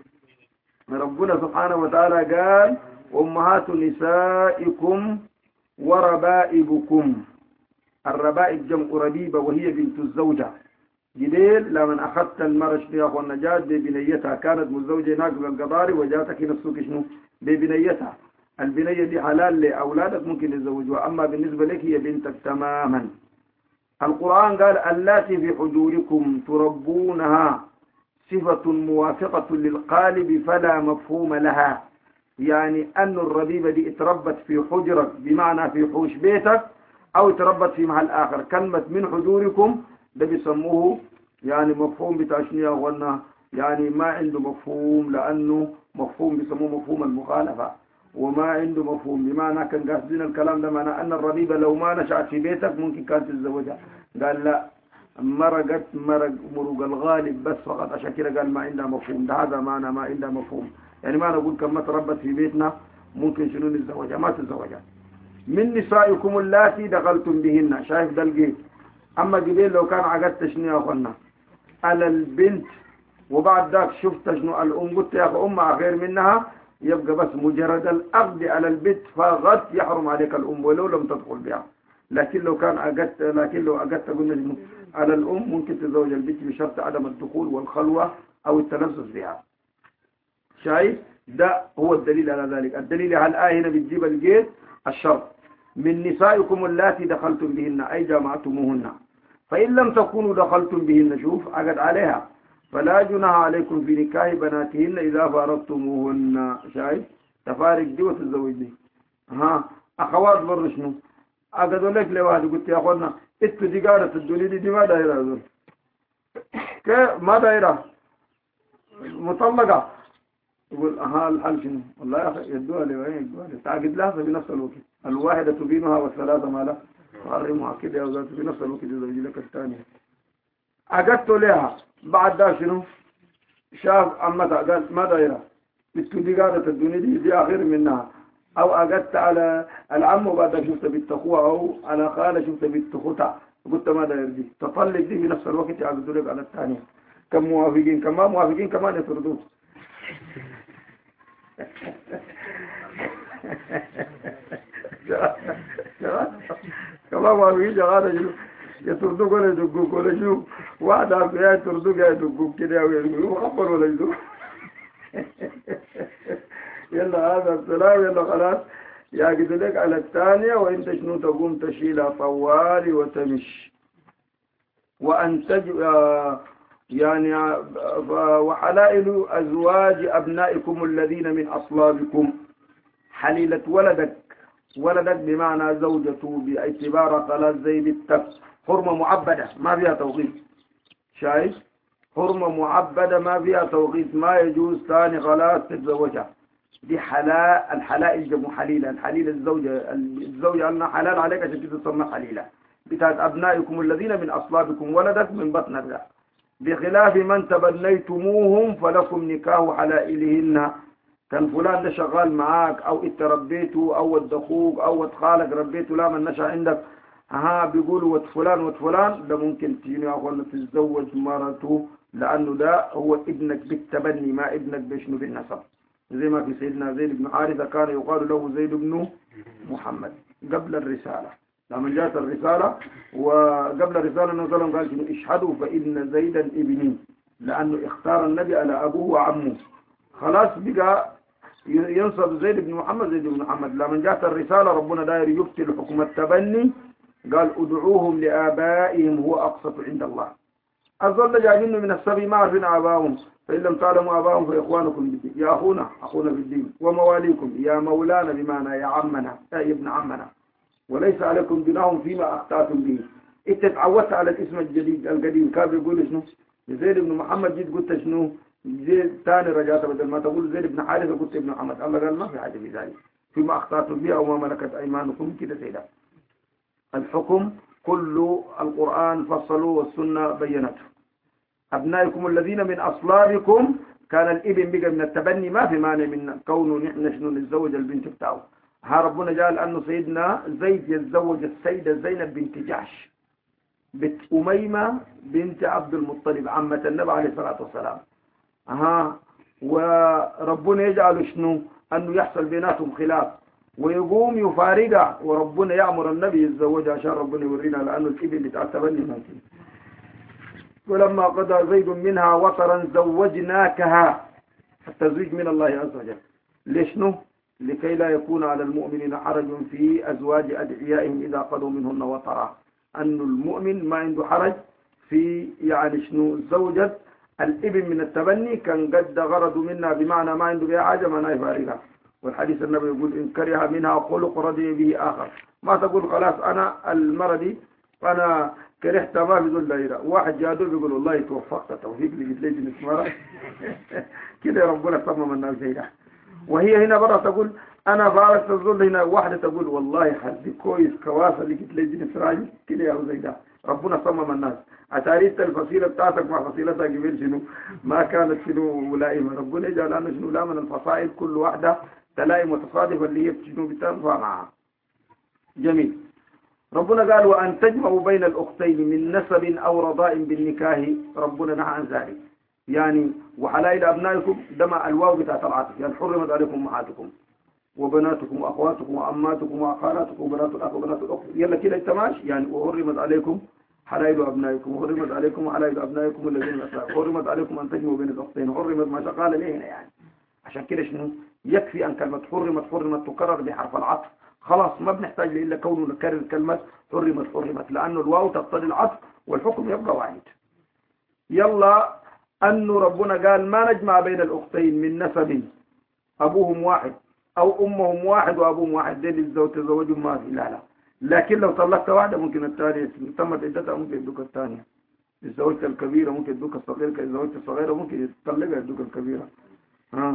ربنا سبحانه وتعالى قال أمهات نسائكم وربائبكم. الربائب جمع ربيبة وهي بنت الزوجة. جديل لما أخذت المرش يا أخو النجاة ببنيتها كانت متزوجة هناك بالقضاري وجاتك هنا السوق شنو ببنيتها. البنية دي حلال لأولادك ممكن يتزوجوها أما بالنسبة لك هي بنتك تماما. القرآن قال اللاتي في حجوركم تربونها صفة موافقة للقالب فلا مفهوم لها. يعني أن الربيبة دي اتربت في حجرك بمعنى في حوش بيتك أو اتربت في محل آخر. كلمة من حجوركم ده بيسموه يعني مفهوم بتاشنية وانا يعني ما عنده مفهوم لأنه مفهوم بيسموه مفهوم المخالفة وما عنده مفهوم. بمعنى كان قاصدين الكلام ده معنى أن الربيبة لو ما نشأت في بيتك ممكن كانت تتزوجها. قال لا مرقت مرق مرق الغالب بس فقط عشان كده قال ما عندها مفهوم. ده هذا معنى ما عندها مفهوم. يعني ما نقول كم ما تربت في بيتنا ممكن شنو نتزوجها ما تتزوجها. من نسائكم اللاتي دخلتم بهن. شايف ده الجيد. أما قبيل لو كان عقدت شنو يا أخوانا على البنت وبعد ذاك شفت شنو الأم قلت يا أخي أمها غير منها يبقى بس مجرد الأخذ على البنت فقط يحرم عليك الأم ولو لم تدخل بها. لكن لو كان عقدت لكن لو عقدت قلنا شنو على الأم ممكن تزوج البنت بشرط عدم الدخول والخلوة أو التلذذ بها. شايف ده هو الدليل على ذلك. الدليل على الآية هنا بتجيب الجيد الشرط من نسائكم اللاتي دخلتم بهن أي جامعتموهن. فإن لم تكونوا دخلتم بهن شوف عقد عليها فلا جناح عليكم في نكاح بناتهن إذا فارقتموهن. شايف تفارق دي وتتزوج دي. ها أخوات بر شنو عقدوا لك لواحد قلت يا أخوانا إنتوا دي قالت الدنيا دي, دي ما دايرة هذول كيف ما دايرة مطلقة يقول ها الحل شنو والله يا أخي يدوها لي وين يدوها لي تعقد لها بنفس الوقت. الواحدة تبينها والثلاثة ما لا تحرمها كده يا وزارة بنفس الوقت يزوج لك الثانية. عقدت لها بعد ده شنو شاف عمتها قال ما دايرة بنتو دي قالت الدنيا دي دي آخر منها. أو عقدت على العم وبعد شفت بنت أخوها أو على خالة شفت بنت أختها قلت ما داير دي تطلق دي بنفس الوقت يعقدوا لك على الثانية. كم موافقين كمان موافقين كمان يطردوه. كمان ما في جهاز شنو يطردوك ولا يدقوك ولا شنو واحد عارف يا يطردوك يا يدقوك كده ويقولوا خبر ولا يدقوك. يلا هذا السلام يلا خلاص يعقد لك على الثانية وانت شنو تقوم تشيلها طوالي وتمشي. وأن تجب يعني وحلائل أزواج أبنائكم الذين من أصلابكم. حليلة ولدك ولدك بمعنى زوجته باعتبار خلاص زي بنتك حرمة معبدة ما فيها توقيت. شايف حرمة معبدة ما فيها توقيت ما يجوز ثاني خلاص تتزوجها. دي حلال الحلائل جمع حليلة. الحليلة الزوجة الزوجة أنها حلال عليك عشان تسمى حليلة. بتاعت أبنائكم الذين من أصلابكم ولدك من بطن الرحم. بخلاف من تبنيتموهم فلكم نكاح حلائلهن. كان فلان ده شغال معاك او انت ربيته او ود اخوك او ود خالك ربيته لا من نشأ عندك ها بيقولوا ود فلان ود فلان ده ممكن تجيني اقول تتزوج مرته لانه ده هو ابنك بالتبني ما ابنك بشنو بالنسب. زي ما في سيدنا زيد بن حارثة كان يقال له زيد بن محمد قبل الرسالة. لما جاءت الرسالة وقبل الرسالة نزلهم قال اشهدوا فإن زيدا ابني لأنه اختار النبي على أبوه وعمه. خلاص بقى ينصب زيد بن محمد زيد بن محمد. لما جاءت الرسالة ربنا داير يبطل حكم التبني قال ادعوهم لآبائهم هو أقسط عند الله. أظل جايبين من السبي ما عرفين آبائهم فإن لم تعلموا آبائهم فإخوانكم بالدين يا أخونا أخونا بالدين ومواليكم يا مولانا بمعنى يا عمنا يا ابن عمنا وليس عليكم جناح فيما أخطأتم به. انت اتعودت على الاسم الجديد القديم. كان بيقول شنو زيد بن محمد، جيت قلت شنو زيد ثاني رجعت، بدل ما تقول زيد بن حارثة قلت ابن محمد. الله قال ما في حاجة في ذلك فيما أخطأتم به أو ما ملكت أيمانكم كده سيدا. الحكم كل القرآن فصلوا والسنة بينته. أبنائكم الذين من أصلابكم، كان الابن بقى من التبني، ما في مانع من كونه نحن شنو نتزوج البنت بتاعه. ها ربنا جاء أنه سيدنا زيد يتزوج السيدة زينب بنت جحش بنت أميمة بنت عبد المطلب عمة النبي عليه الصلاة والسلام. ها وربنا يجعل شنو أنه يحصل بيناتهم خلاف ويقوم يفارقها، وربنا يأمر النبي يتزوجها عشان ربنا يورينا، لأنه الابن بتاع التبني ممكن. ولما قضى زيد منها وطرا زوجناكها، التزويج من الله عز وجل. ليشنو؟ لكي لا يكون على المؤمنين حرج في أزواج أدعيائهم إذا قضوا منهن وطرا. أن المؤمن ما عنده حرج في يعني شنو زوجة الابن من التبني، كان قد غرض منها بمعنى ما عنده بها حاجة ما يفارقها. والحديث النبي يقول إن كره منها خلق رضي به آخر. ما تقول خلاص أنا المرضي أنا كرهت ما في ذل دايرة. واحد جادو بيقول والله توفقت توفيق لقيت لي جنس مرة كده ربنا صمم الناس زيها. وهي هنا برا تقول أنا فارقت الظل. هنا واحدة تقول والله حد كويس كواسة لقيت لي جنس راجل كده يا زيدا. ربنا صمم الناس. أتاريت الفصيلة بتاعتك مع فصيلتها قبل شنو ما كانت شنو ملائمة. ربنا يجعل أنه شنو لا من الفصائل كل واحدة تلائم وتصادف اللي هي شنو بتنفع معها. جميل. ربنا قال وأن تجمعوا بين الأختين من نسب أو رضاء بالنكاح. ربنا نهى عن ذلك. يعني وحلائل أبنائكم دمع الواو بتاعت العاطف، يعني حرمت عليكم أمهاتكم وبناتكم وأخواتكم وأماتكم وأخواتكم وبنات الأخ وبنات الأخت. يلا كده التماش يعني. وحرمت عليكم حلائل أبنائكم وحرمت عليكم حلائل أبنائكم الذين أسلموا. حرمت عليكم أن تجمعوا بين الأختين. حرمت ما قال ليه هنا يعني. عشان كده شنو يكفي أن كلمة حرمت حرمت تكرر بحرف العطف. خلاص ما بنحتاج إلا كونه نكرر كلمة حرمت حرمت، لأنه الواو تقتضي العطف والحكم يبقى واحد. يلا أنه ربنا قال ما نجمع بين الأختين من نسب أبوهم واحد أو أمهم واحد وأبوهم واحد، دين الزوج تزوجهم ما في. لا لا، لكن لو طلقت واحدة ممكن الثانية تمت عدتها ممكن يدوك الثانية. الزوجة الكبيرة ممكن يدوك الصغيرة، الزوجة الصغيرة ممكن يطلقها يدوك الكبيرة. ها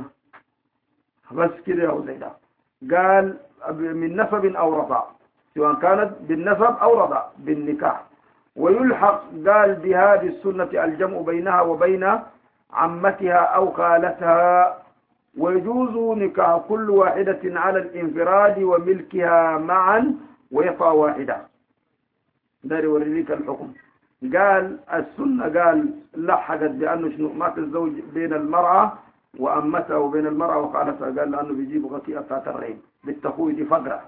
بس كده يا زيدا. قال من نسب أو رضاع، سواء كانت بالنسب أو رضاع بالنكاح. ويلحق قال بهذه السنة الجمع بينها وبين عمتها أو خالتها. ويجوز نكاح كل واحدة على الانفراد وملكها معا ويقع واحدة. داري يوريك الحكم. قال السنة قال لحقت بأنه شنو ما تتزوج بين المرأة وأمتها وبين المرأة وخالتها. قال لأنه بيجيب غطيئة بتاعت الرحم بالتخوي دي فقرة.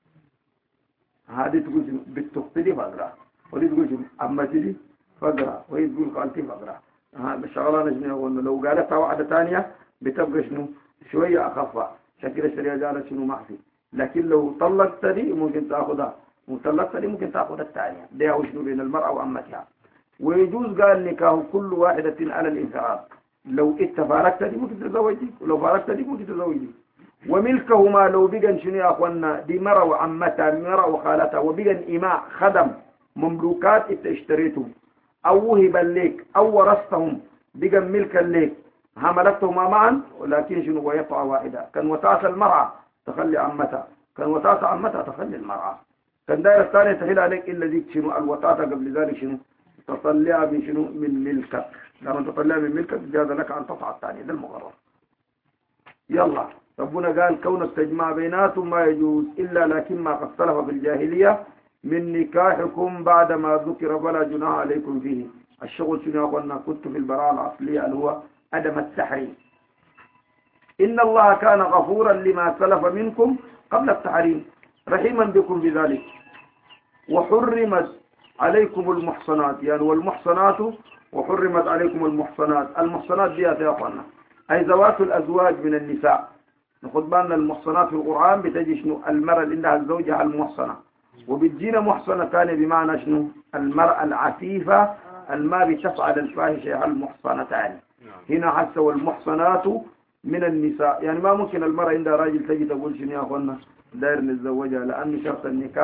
هذه تقول بالتخطي دي فقرة، ودي تقول أمتي دي فقرة، وهي تقول خالتي فقرة. هذا الشغلانة شنو لو قالتها واحدة ثانية بتبقى شنو شوية أخفى. شكل الشريعة قالت شنو ما في. لكن لو طلقت دي ممكن تأخذها وطلقت دي ممكن تأخذ الثانية. ده هو شنو بين المرأة وأمتها. ويجوز قال نكاح كل واحدة على الانفراد. لو انت فارقت دي ممكن تتزوجي، ولو فارقت دي ممكن تتزوجي. وملكهما لو بقى شنو يا اخوانا دي مرة وعمتها مرة وخالتها وبقى إماء خدم مملوكات انت اشتريتهم او وهبا لك او ورثتهم بقى ملكا لك حملتهما معا، ولكن شنو ويقع واحدة. كان وتاس المرأة تخلي عمتها، كان وتاس عمتها تخلي المرأة، كان دايرة الثانية تحيل عليك إلا ذيك شنو الوتاسة قبل ذلك شنو تطلع من شنو من ملكك. لما تطلع من ملكك جاز لك أن تطع الثانية. ده المغرر. يلا ربنا قال كونك تجمع بيناتهم ما يجوز إلا لكن ما قد اختلف في الجاهلية من نكاحكم بعد ما ذكر فلا جناح عليكم فيه. الشغل شنو قلنا كنت في البراءة الأصلية اللي هو عدم التحريم. إن الله كان غفورا لما سلف منكم قبل التحريم رحيما بكم بذلك. وحرمت عليكم المحصنات، يعني والمحصنات وحرمت عليكم المحصنات. المحصنات دي يا أخوانا أي ذوات الأزواج من النساء. ناخد بالنا المحصنات في القرآن بتجي شنو المرأة اللي عندها زوجها المحصنة، وبتجينا محصنة ثانية بمعنى شنو المرأة العفيفة الما بتفعل الفاحشة المحصنتان. هنا حتى والمحصنات من النساء، يعني ما ممكن المرأة عندها راجل تجي تقول شنو يا أخوانا داير نتزوجها، لأن شرط النكاح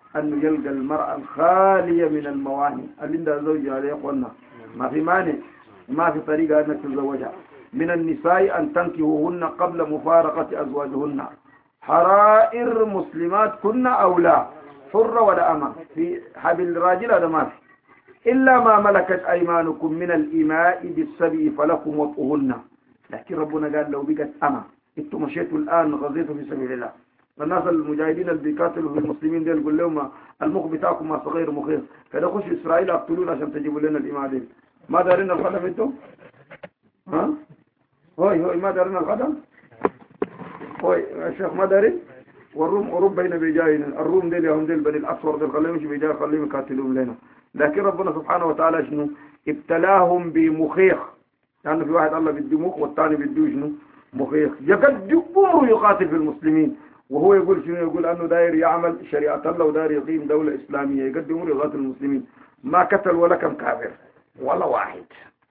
أنه يلقى المرأة الخالية من المواني اللي عندها زوجها عليه قلنا ما في مانع ما في طريقة أنك تتزوجها. من النساء أن تنكهوهن قبل مفارقة أزواجهن حرائر مسلمات كنا أو لا حرة ولا أمة في حبل الراجل هذا ما في إلا ما ملكت أيمانكم من الإماء بالسبي فلكم وطئهن. لكن ربنا قال لو بقت أمة انتم مشيتوا الآن غزيتوا في سبيل الله. الناس المجاهدين اللي بيقاتلوا في المسلمين دي يقول لهم المخ بتاعكم ما صغير مخير كده خشوا إسرائيل اقتلونا عشان تجيبوا لنا الإماء دي. ما دارين الخدم انتم؟ ها؟ هوي هوي ما دارين الخدم؟ هوي يا شيخ ما دارين؟ والروم أوروبا هنا بيجاين الروم ديل يهم ديل بني الأسفر ديل خليهم يجي بيجاي خليهم يقاتلوهم لنا. لكن ربنا سبحانه وتعالى شنو ابتلاهم بمخيخ لأنه يعني في واحد الله بيدي مخ والثاني بيديه شنو مخيخ يقد عمره يقاتل في المسلمين وهو يقول شنو يقول أنه داير يعمل شريعة الله وداير يقيم دولة إسلامية يقد عمره يقاتل المسلمين ما قتل ولا كم كافر ولا واحد.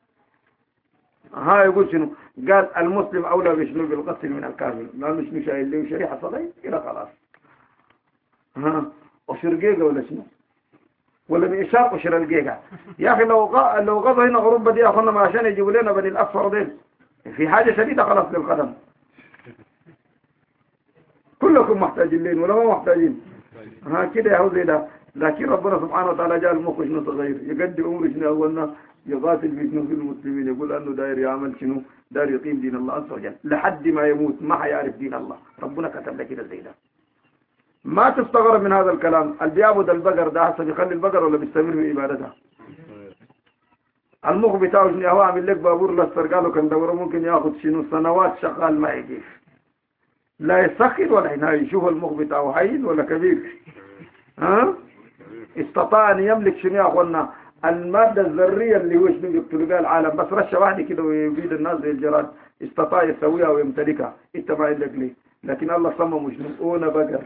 ها يقول شنو قال المسلم أولى بشنو بالقتل من الكافر لأنه شنو شايل له شريعة صغير كده خلاص. ها وشرقيقة ولا شنو ولا بإشاق وشر الجيجا يا أخي لو غ... لو غضوا هنا أوروبا دي أخذنا ما عشان يجيبوا لنا بني الأصفر ديل في حاجة شديدة خلاص للقدم. كلكم محتاجين لين ولا ما محتاجين ها كده يا هوزي ده. لكن ربنا سبحانه وتعالى جاء المخ شنو صغير يقدم عمر شنو أولنا يقاتل في شنو في المسلمين يقول أنه داير يعمل شنو داير يقيم دين الله عز وجل لحد ما يموت ما حيعرف دين الله. ربنا كتب لك كده زي ده. ما تستغرب من هذا الكلام. اللي بيعبد البقر ده هسه بيخلي البقر ولا بيستمر في عبادتها؟ المخ بتاعه شنو هو عامل لك بابور لستر قالوا كان دوره ممكن ياخذ شنو سنوات شغال ما يجيش لا يسخن ولا ينام يشوف المخ بتاعه حي ولا كبير. ها استطاع ان يملك شنو يا اخوانا الماده الذريه اللي هو شنو يقتل بها العالم بس رشه واحده كده ويبيد الناس زي الجراد استطاع يسويها ويمتلكها. انت ما عندك ليه؟ لكن الله صمم شنو اونا بقر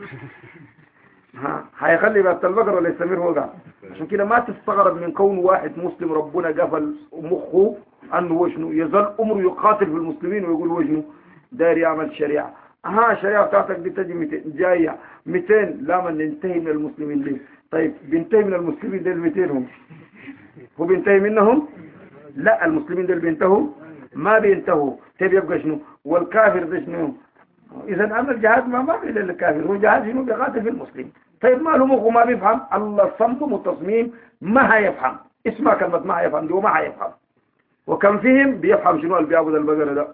ها هيخلي بقى البقر ولا يستمر هو قاعد. عشان كده ما تستغرب من كون واحد مسلم ربنا قفل مخه انه هو شنو يظل عمره يقاتل في المسلمين ويقول هو شنو داير يعمل شريعه. ها الشريعه بتاعتك دي تجي مئتين جايه مئتين لا من ننتهي من المسلمين ليه؟ طيب بينتهي من المسلمين دول مئتين هم هو بينتهي منهم؟ لا المسلمين دول بينتهوا ما بينتهوا. طيب يبقى شنو والكافر ده شنو؟ إذا أمر الجهاد ما ما في للكافر هو جهاد شنو بيقاتل في المسلم. طيب ما له مخه ما بيفهم الله صمم وتصميم ما هيفهم. اسمع كلمة ما هيفهم دي وما هيفهم. وكم فيهم بيفهم شنو اللي بيعبد البقرة ده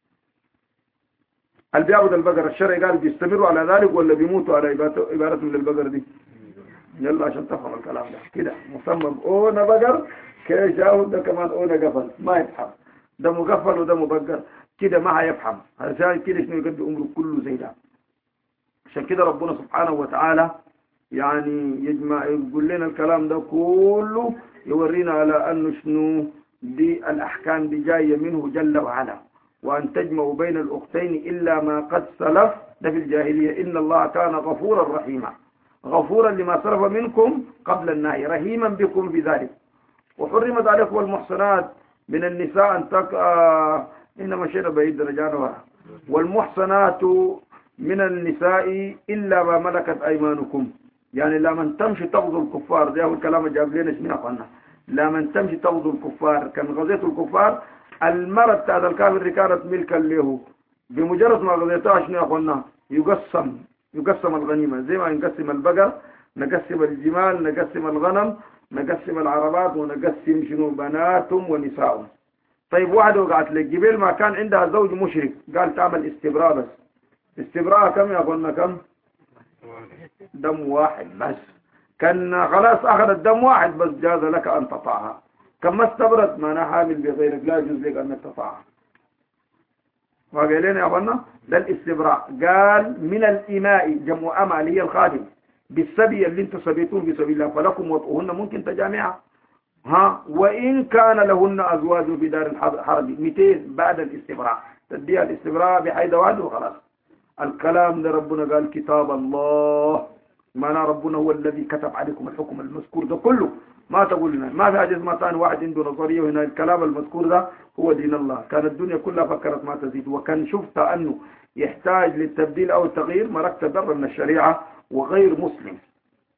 اللي بيعبد البقرة الشرع قال بيستمروا على ذلك ولا بيموتوا على عبادتهم للبقرة دي. يلا عشان تفهم الكلام ده كده مصمم اونا بقر كيف جاود ده كمان اونا قفل ما يفهم ده مقفل وده مبقر كده ما هيفهم. عشان كده شنو يقضي عمره كله زي ده. عشان كده ربنا سبحانه وتعالى يعني يجمع يقول لنا الكلام ده كله يورينا على انه شنو دي الاحكام دي جايه منه جل وعلا وان تجمعوا بين الاختين الا ما قد سلف ده في الجاهليه ان الله كان غفورا رحيما غفورا لما صرف منكم قبل النهي رحيما بكم بذلك. وحرمت عليكم المحصنات من النساء ان تك آه إنما شيء بعيد درجان والمحصنات من النساء إلا ما ملكت أيمانكم يعني لا من تمشي تغزو الكفار ده هو الكلام جاب لنا اسمنا قلنا لا من تمشي تغزو الكفار كان غزيت الكفار المرأة هذا الكافر كانت ملكا له بمجرد ما غزيتها شنو قلنا يقسم يقسم الغنيمة زي ما نقسم البقر نقسم الجمال نقسم الغنم نقسم العربات ونقسم شنو بناتهم ونسائهم. طيب واحدة وقعت لك جبال ما كان عندها زوج مشرك قال تعمل استبراء بس استبراء كم يا أخوانا كم دم واحد بس كان خلاص أخذت دم واحد بس جاز لك أن تطاعها كم ما استبرت ما أنا حامل بغيرك لا يجوز لك أن تطاعها. وقال لنا يا أخوانا ده الاستبراء قال من الإماء جمع أمع اللي هي الخادم بالسبي اللي انتم سبيتون في سبيل الله فلكم وطئهن ممكن تجامعها. ها وإن كان لهن أزواج في دار الحرب مئتين بعد الاستبراء تديها الاستبراء بحيث واحد وخلاص. الكلام ده ربنا قال كتاب الله معنى ربنا هو الذي كتب عليكم الحكم المذكور ده كله ما تقول لنا ما في عجز ما ثاني واحد عنده نظرية وهنا الكلام المذكور ده هو دين الله. كانت الدنيا كلها فكرت ما تزيد وكان شفت أنه يحتاج للتبديل أو التغيير مركت ضر من الشريعة وغير مسلم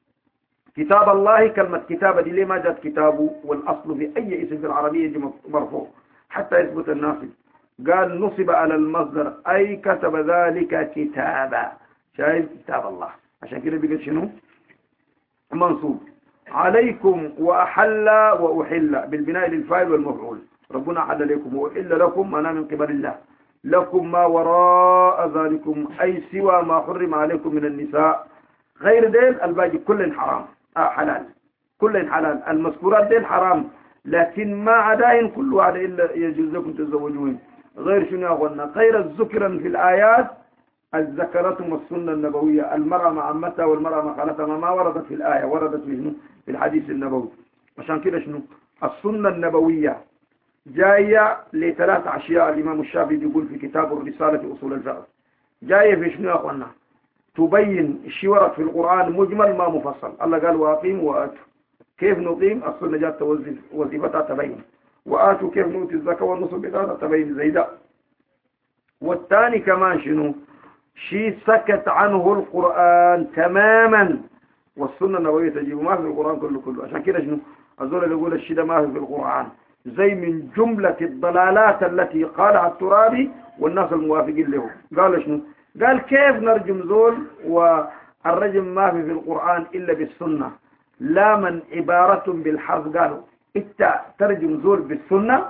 كتاب الله كلمة كتابة دي ليه ما جاءت كتابه؟ والأصل في أي اسم في العربية يجي مرفوع حتى يثبت الناصب. قال نصب على المصدر أي كتب ذلك كتابا، شايف كتاب الله، عشان كده بيقول شنو منصوب. عليكم وأحل وأحل بالبناء للفاعل والمفعول، ربنا أحل لكم وإلا لكم أنا من قبل الله، لكم ما وراء ذلكم أي سوى ما حرم عليكم من النساء، غير دين الباقي كل حرام آه حلال، كل حلال، المذكورات دين حرام لكن ما عداهن كل واحد إلا يجوز لكم تزوجون. غير شنو قلنا غير الذكر في الآيات الذكرات والسنة النبوية، المرأة مع عمتها والمرأة مع خالتها ما وردت في الآية، وردت في في الحديث النبوي. عشان كده شنو السنة النبوية جاية لثلاث أشياء. الإمام الشافعي بيقول في كتاب الرسالة في أصول الفقه جاية في شنو يا أخوانا؟ تبين الشيء ورد في القرآن مجمل ما مفصل. الله قال وأقيموا وآتوا، كيف نقيم؟ السنة جاءت وظيفتها تبين، وآتوا كيف نؤتي الزكاة والنصب بتاعتها تبين زي ده. والثاني كمان شنو؟ شيء سكت عنه القرآن تماما والسنة النبوية تجيب ما في القرآن كله كله. عشان كده شنو الزول اللي يقول الشيء ده ما في في القرآن زي من جملة الضلالات التي قالها الترابي والناس الموافقين له. قال شنو؟ قال كيف نرجم زول والرجم ما في في القرآن إلا بالسنة، لا من عبارة بالحرف. قالوا انت ترجم زول بالسنة،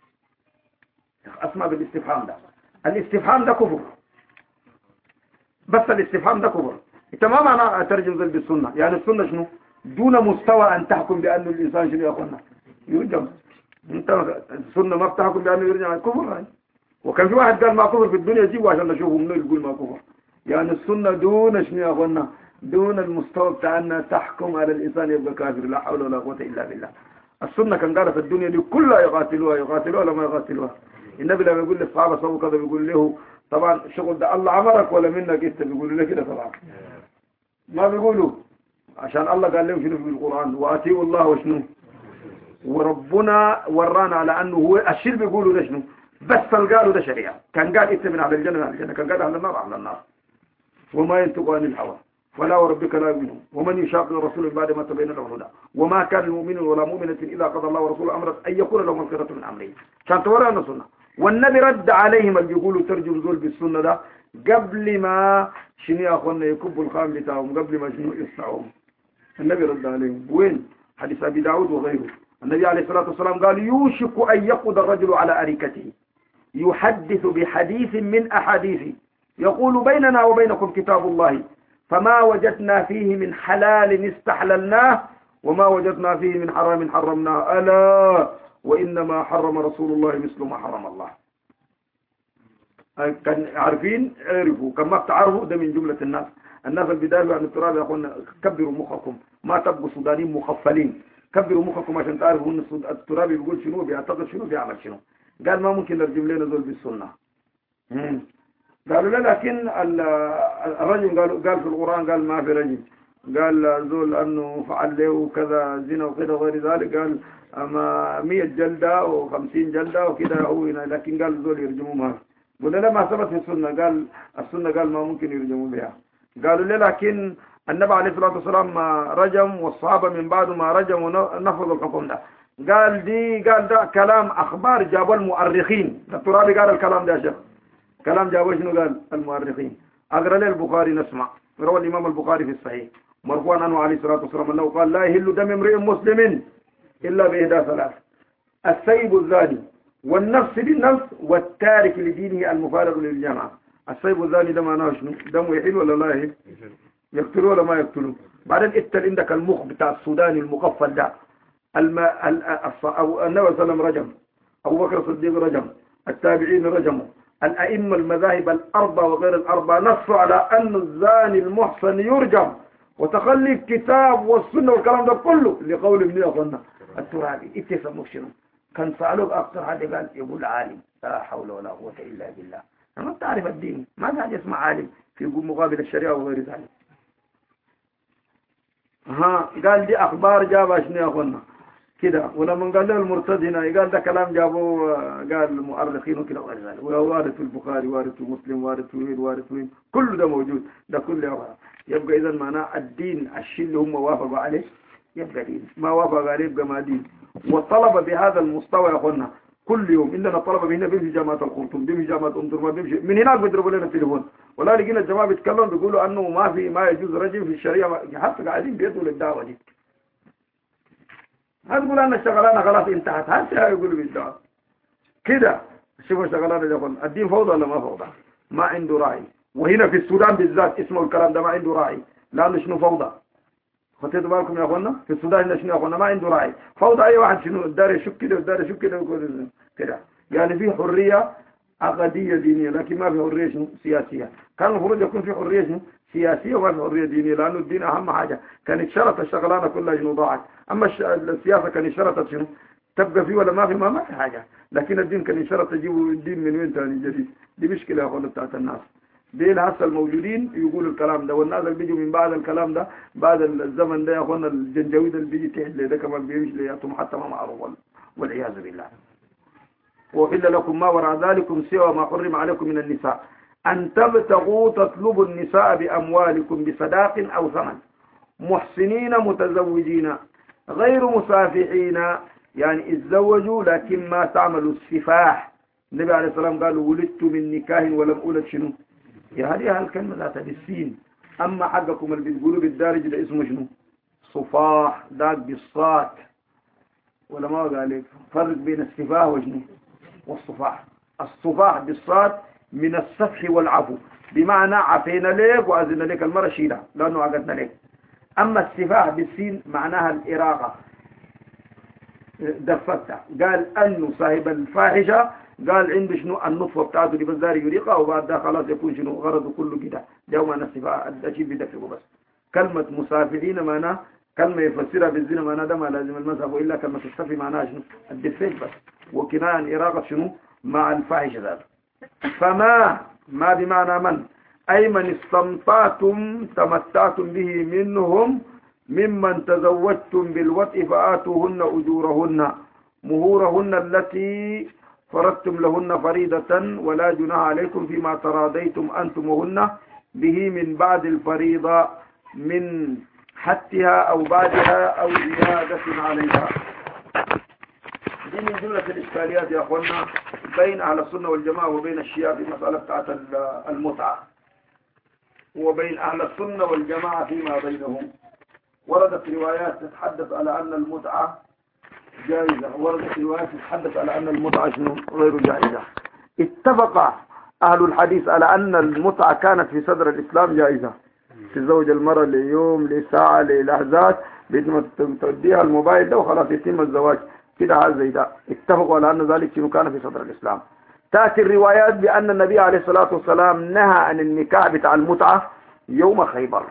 اسمع بالاستفهام ده، الاستفهام ده كفر، بس الاستفهام ده كفر. انت ما معنى اترجم زول بالسنة؟ يعني السنة شنو؟ دون مستوى ان تحكم بأن الانسان شنو يا اخوانا يرجم. انت السنة ما بتحكم بأنه يرجم، كفر يعني. وكان في واحد قال ما كفر في الدنيا، جيبوا عشان نشوفه منو يقول ما كفر. يعني السنة دون شنو يا اخوانا؟ دون المستوى بتاع انها تحكم على الانسان يبقى كافر، لا حول ولا قوة الا بالله. السنة كان قالت الدنيا دي كلها يقاتلوها، يقاتلوها ولا ما يقاتلوها. النبي لما يقول للصحابة سووا كذا بيقول له طبعا الشغل ده الله عمرك ولا منك انت، بيقولوا له كده طبعا ما بيقولوا، عشان الله قال لهم شنو في القرآن واتيوا الله وشنو، وربنا ورانا على انه هو الشيء بيقولوا ده شنو، بس قالوا ده شريعة. كان قال انت من على الجنة على الجنة، كان قال على النار على النار. وما ينطق عن الهوى فلا وربك لا يؤمنون ومن يشاقق الرسول بعد ما تبين له الهدى وما كان المؤمن ولا مؤمنة إذا قضى الله ورسوله أمرا أن يكون لهم الخيرة من أمرهم. كان تورانا السنة. والنبي رد عليهم اللي يقولوا ترجم زول بالسنة ده قبل ما شنو يا أخوانا يكبوا الخام بتاعهم، قبل ما شنو يصنعوهم. النبي رد عليهم وين؟ حديث أبي داود وغيره. النبي عليه الصلاة والسلام قال يوشك أن يقود الرجل على أريكته يحدث بحديث من أحاديثه يقول بيننا وبينكم كتاب الله فما وجدنا فيه من حلال استحللناه وما وجدنا فيه من حرام حرمناه ألا وإنما حرم رسول الله مثل ما حرم الله. كان عارفين عرفوا كما تعرفوا ده من جملة الناس. الناس البداية عن التراب يقولون كبروا مخكم ما تبقوا سودانيين مخفلين، كبروا مخكم عشان تعرفوا ان التراب يقول شنو بيعتقد شنو بيعمل شنو. قال ما ممكن نرجم لنا زول بالسنة. قالوا لا لكن الرجل قال قال في القرآن قال ما في رجل، قال زول أنه فعل له كذا زنا وكذا وغير ذلك، قال أما مية جلدة وخمسين جلدة وكذا هو هنا، لكن قال زول يرجموا ما قلنا لا ما ثبت في السنة. قال السنة قال ما ممكن يرجموا بها. قالوا لا لكن النبي عليه الصلاة والسلام ما رجم والصحابة من بعد ما رجم ونفذوا الحكم ده. قال دي قال ده كلام أخبار جابوا المؤرخين. الترابي قال الكلام ده يا شيخ كلام جابوا شنو قال المؤرخين. أقرأ لي البخاري نسمع. روى الإمام البخاري في الصحيح مرفوعا عنه عليه الصلاة والسلام أنه قال لا يهل دم امرئ مسلم إلا بإحدى ثلاث: السيب الزاني والنفس بالنفس والتارك لدينه المفارق للجماعة. السيب الزاني ده معناه شنو؟ دمه يحل ولا لا يحل؟ يقتلوه ولا ما يقتلوه؟ بعدين اتل عندك المخ بتاع السوداني المقفل ده الما النبي صلى الله عليه وسلم رجم، أبو بكر الصديق رجم، التابعين رجموا، الأئمة المذاهب الأربعة وغير الأربعة نصوا على أن الزاني المحصن يرجم، وتخلي الكتاب والسنة والكلام ده كله لقول ابن أخونا الترابي. اتفهموا شنو؟ كان سألوك أكثر حد قال يقول عالم، لا حول ولا قوة إلا بالله. ما تعرف الدين ما قاعد يسمع عالم في مقابل الشريعة وغير ذلك. ها قال دي أخبار جابها شنو يا أخونا كده. ولما قال له المرتد هنا قال ده كلام جابوه قال المؤرخين وكده وغير ذلك، ووارث البخاري وارث مسلم وارث وين وارث وين كل ده موجود ده كله. يبقى إذا معناه الدين الشيء اللي هم وافقوا عليه يبقى دين، ما وافق عليه يبقى ما دين. والطلبة بهذا المستوى يا أخوانا كل يوم عندنا طلبة هنا بيمشي جامعة الخرطوم، بيمشي جامعة أم درمان، بيمشي من هناك بيضربوا لنا التليفون، ولا لقينا الجماعة بيتكلموا بيقولوا أنه ما في ما يجوز رجل في الشريعة، حتى قاعدين بيدوا للدعوة دي. هتقول أن الشغلانة خلاص انتهت، حتى يقولوا بالدعوة كده. شوفوا الشغلانة يا أخوانا، الدين فوضى ولا ما فوضى؟ ما عنده راعي. وهنا في السودان بالذات اسمه الكلام ده ما عنده راعي، لأنه شنو فوضى. خدتوا بالكم يا أخوانا؟ في السودان شنو يا أخوانا؟ ما عنده راعي، فوضى. أي واحد شنو الدار يشك كده والدار يشك كده وكده كده. يعني في حرية عقدية دينية، لكن ما في حرية شنو سياسية. كان المفروض يكون في حرية شنو سياسية وما في حرية دينية، لأنه الدين أهم حاجة. كانت شرط الشغلانة كلها شنو ضاعت. أما السياسة كانت شرطت شنو تبقى فيه ولا ما في، ما ما في حاجة. لكن الدين كان شرط تجيبوا الدين من وين ثاني جديد. دي مشكلة يا أخوانا بتاعت الناس دي هسه الموجودين يقولوا الكلام ده، والناس اللي بيجوا من بعد الكلام ده بعد الزمن ده يا أخوانا الجنجويد اللي بيجي تحت ده كمان بيمشي لياتهم حتى ما معروف، والعياذ بالله. وإلا لكم ما وراء ذلكم سوى ما حرم عليكم من النساء أن تبتغوا تطلبوا النساء بأموالكم بصداق أو ثمن محسنين متزوجين غير مسافحين، يعني اتزوجوا لكن ما تعملوا السفاح. النبي عليه الصلاة والسلام قال ولدت من نكاه ولم أولد شنو، يا هذه الكلمة ذات بالسين. أما حقكم اللي بتقولوا بالدارج ده اسمه شنو صفاح، داك بالصاد، ولا ما قال لك فرق بين السفاح وشنو والصفاح. الصفاح بالصاد من السفح والعفو، بمعنى عفينا لك وأذن لك المرة شيلها لأنه عقدنا لك. أما السفاح بالسين معناها الإراقة، دفتها. قال أنه صاحب الفاحشة قال عنده شنو النطفة بتاعته دي بس داري يريقها، وبعد ده خلاص يكون شنو غرضه كله كده. ده معنى السفاح، الشيء بيدفقه بس. كلمة مسافحين معناها كلمة يفسرها بالزنا معناها ده ما لازم المذهب، وإلا كلمة السفي معناها شنو الدفق بس، وكناية عن إراقة شنو مع الفاحشة ذاته. فما ما بمعنى من، أي من استمتعتم تمتعتم به منهم ممن تزوجتم بالوطء فآتوهن أجورهن مهورهن التي فرضتم لهن فريضة، ولا جناح عليكم فيما تراضيتم أنتم وهن به من بعد الفريضة من حتها أو بعدها أو زيادة عليها. دي من جملة الإشكاليات يا أخوانا بين أهل السنة والجماعة وبين الشيعة في مسألة بتاعت المتعة، وبين أهل السنة والجماعة فيما بينهم. وردت روايات تتحدث على أن المتعة جائزة، وردت روايات تتحدث على أن المتعة شنو غير جائزة. اتفق أهل الحديث على أن المتعة كانت في صدر الإسلام جائزة، تزوج المرأة ليوم لساعة للحظات بدون ما توديها الموبايل ده وخلاص يتم الزواج كده هذا زي ده. اتفقوا على أن ذلك شنو كان في صدر الإسلام. تأتي الروايات بأن النبي عليه الصلاة والسلام نهى عن النكاح بتاع المتعة يوم خيبر،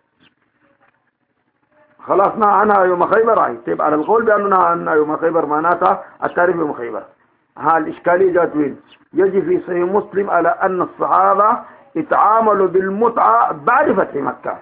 خلاص نهى عنها يوم خيبر. هاي تبقى على القول بأنه نهى عنها يوم خيبر معناتها التعريف يوم خيبر. ها الإشكالية جات وين؟ يجي في صحيح مسلم على أن الصحابة اتعاملوا بالمتعة بعد فتح مكة.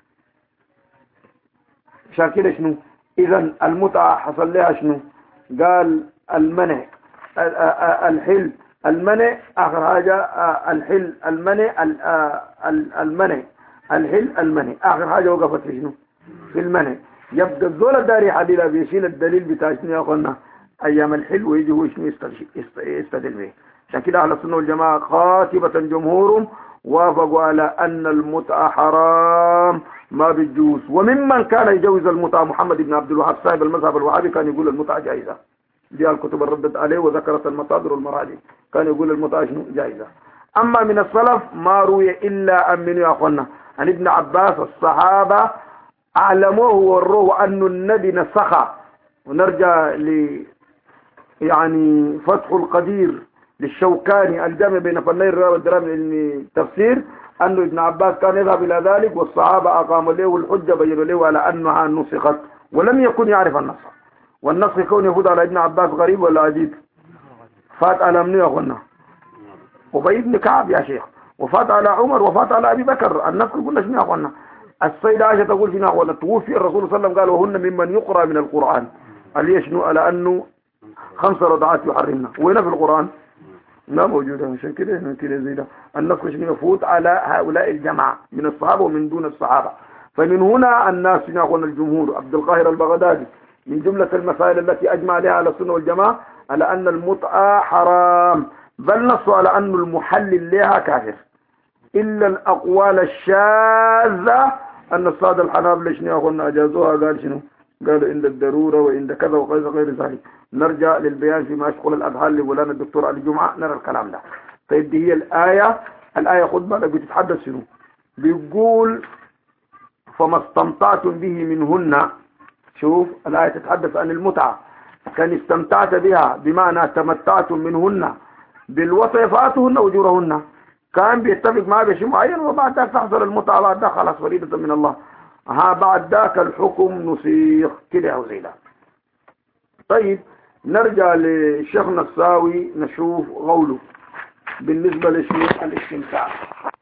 عشان كده شنو إذا المتعة حصل لها شنو؟ قال المنع الحل المنع آخر حاجة، الحل المنع المنع الحل المنع آخر حاجة وقفت في شنو؟ في المنع. يبقى الزول الداري حديلا بيشيل الدليل بتاع شنو يا أخوانا أيام الحلو ويجي هو شنو يستدل به. عشان كده أهل السنة والجماعة قاطبة جمهورهم وافقوا على أن المتعة حرام ما بتجوز. وممن كان يجوز المتعة محمد بن عبد الوهاب صاحب المذهب الوهابي كان يقول المتعة جائزة. دي الكتب ردت عليه وذكرت المصادر والمراجع، كان يقول المتعة شنو جائزة. أما من السلف ما روي إلا أن من يا أخوانا عن ابن عباس الصحابة أعلموه وروه أن النبي نسخ. ونرجع ل يعني فتح القدير للشوكاني الجامع بين فني الرياض والدرام التفسير أنه ابن عباس كان يذهب إلى ذلك والصحابة أقاموا له والحجة بينوا له على أنها نسخت ولم يكن يعرف النسخ. والنسخ كون يفوت على ابن عباس غريب ولا عجيب؟ فات على منو يا أخوانا؟ أبي بن كعب يا شيخ، وفات على عمر وفات على أبي بكر. النسخ كلها شنو يا أخوانا؟ السيدة عائشة تقول فينا ولا توفي الرسول صلى الله عليه وسلم قال وهن ممن يقرأ من القرآن. قال يشنو على أنه خمس رضعات يحرمنا، وين في القرآن؟ لا موجودة. عشان كده كده زي ده النسخ شنو يفوت على هؤلاء الجماعة من الصحابة ومن دون الصحابة. فمن هنا الناس يقول الجمهور عبد القاهر البغدادي من جملة المسائل التي أجمع عليها على السنة والجماعة على أن المتعة حرام، بل نصوا على أن المحلل لها كافر، إلا الأقوال الشاذة أن الصاد الحنابلة شنو يقولون أجازوها، قال شنو؟ قالوا عند الضرورة وعند كذا وغير غير ذلك. نرجع للبيان فيما يشغل الأذهان لولانا الدكتور علي جمعة نرى الكلام ده. طيب دي هي الآية، الآية خد بالك بتتحدث شنو؟ بيقول فما استمتعتم به منهن. شوف الآية تتحدث عن المتعة، كان استمتعت بها بمعنى تمتعتم منهن بالوطء فآتوهن أجورهن، كان بيتفق معاه بشيء معين وبعد ذلك تحصل المتعة، بعد ذلك خلاص فريضة من الله، ها بعد ذاك الحكم نصيغ كده أو زي ده. طيب نرجع للشيخ نصاوي نشوف قوله بالنسبة لشيء الاستمتاع.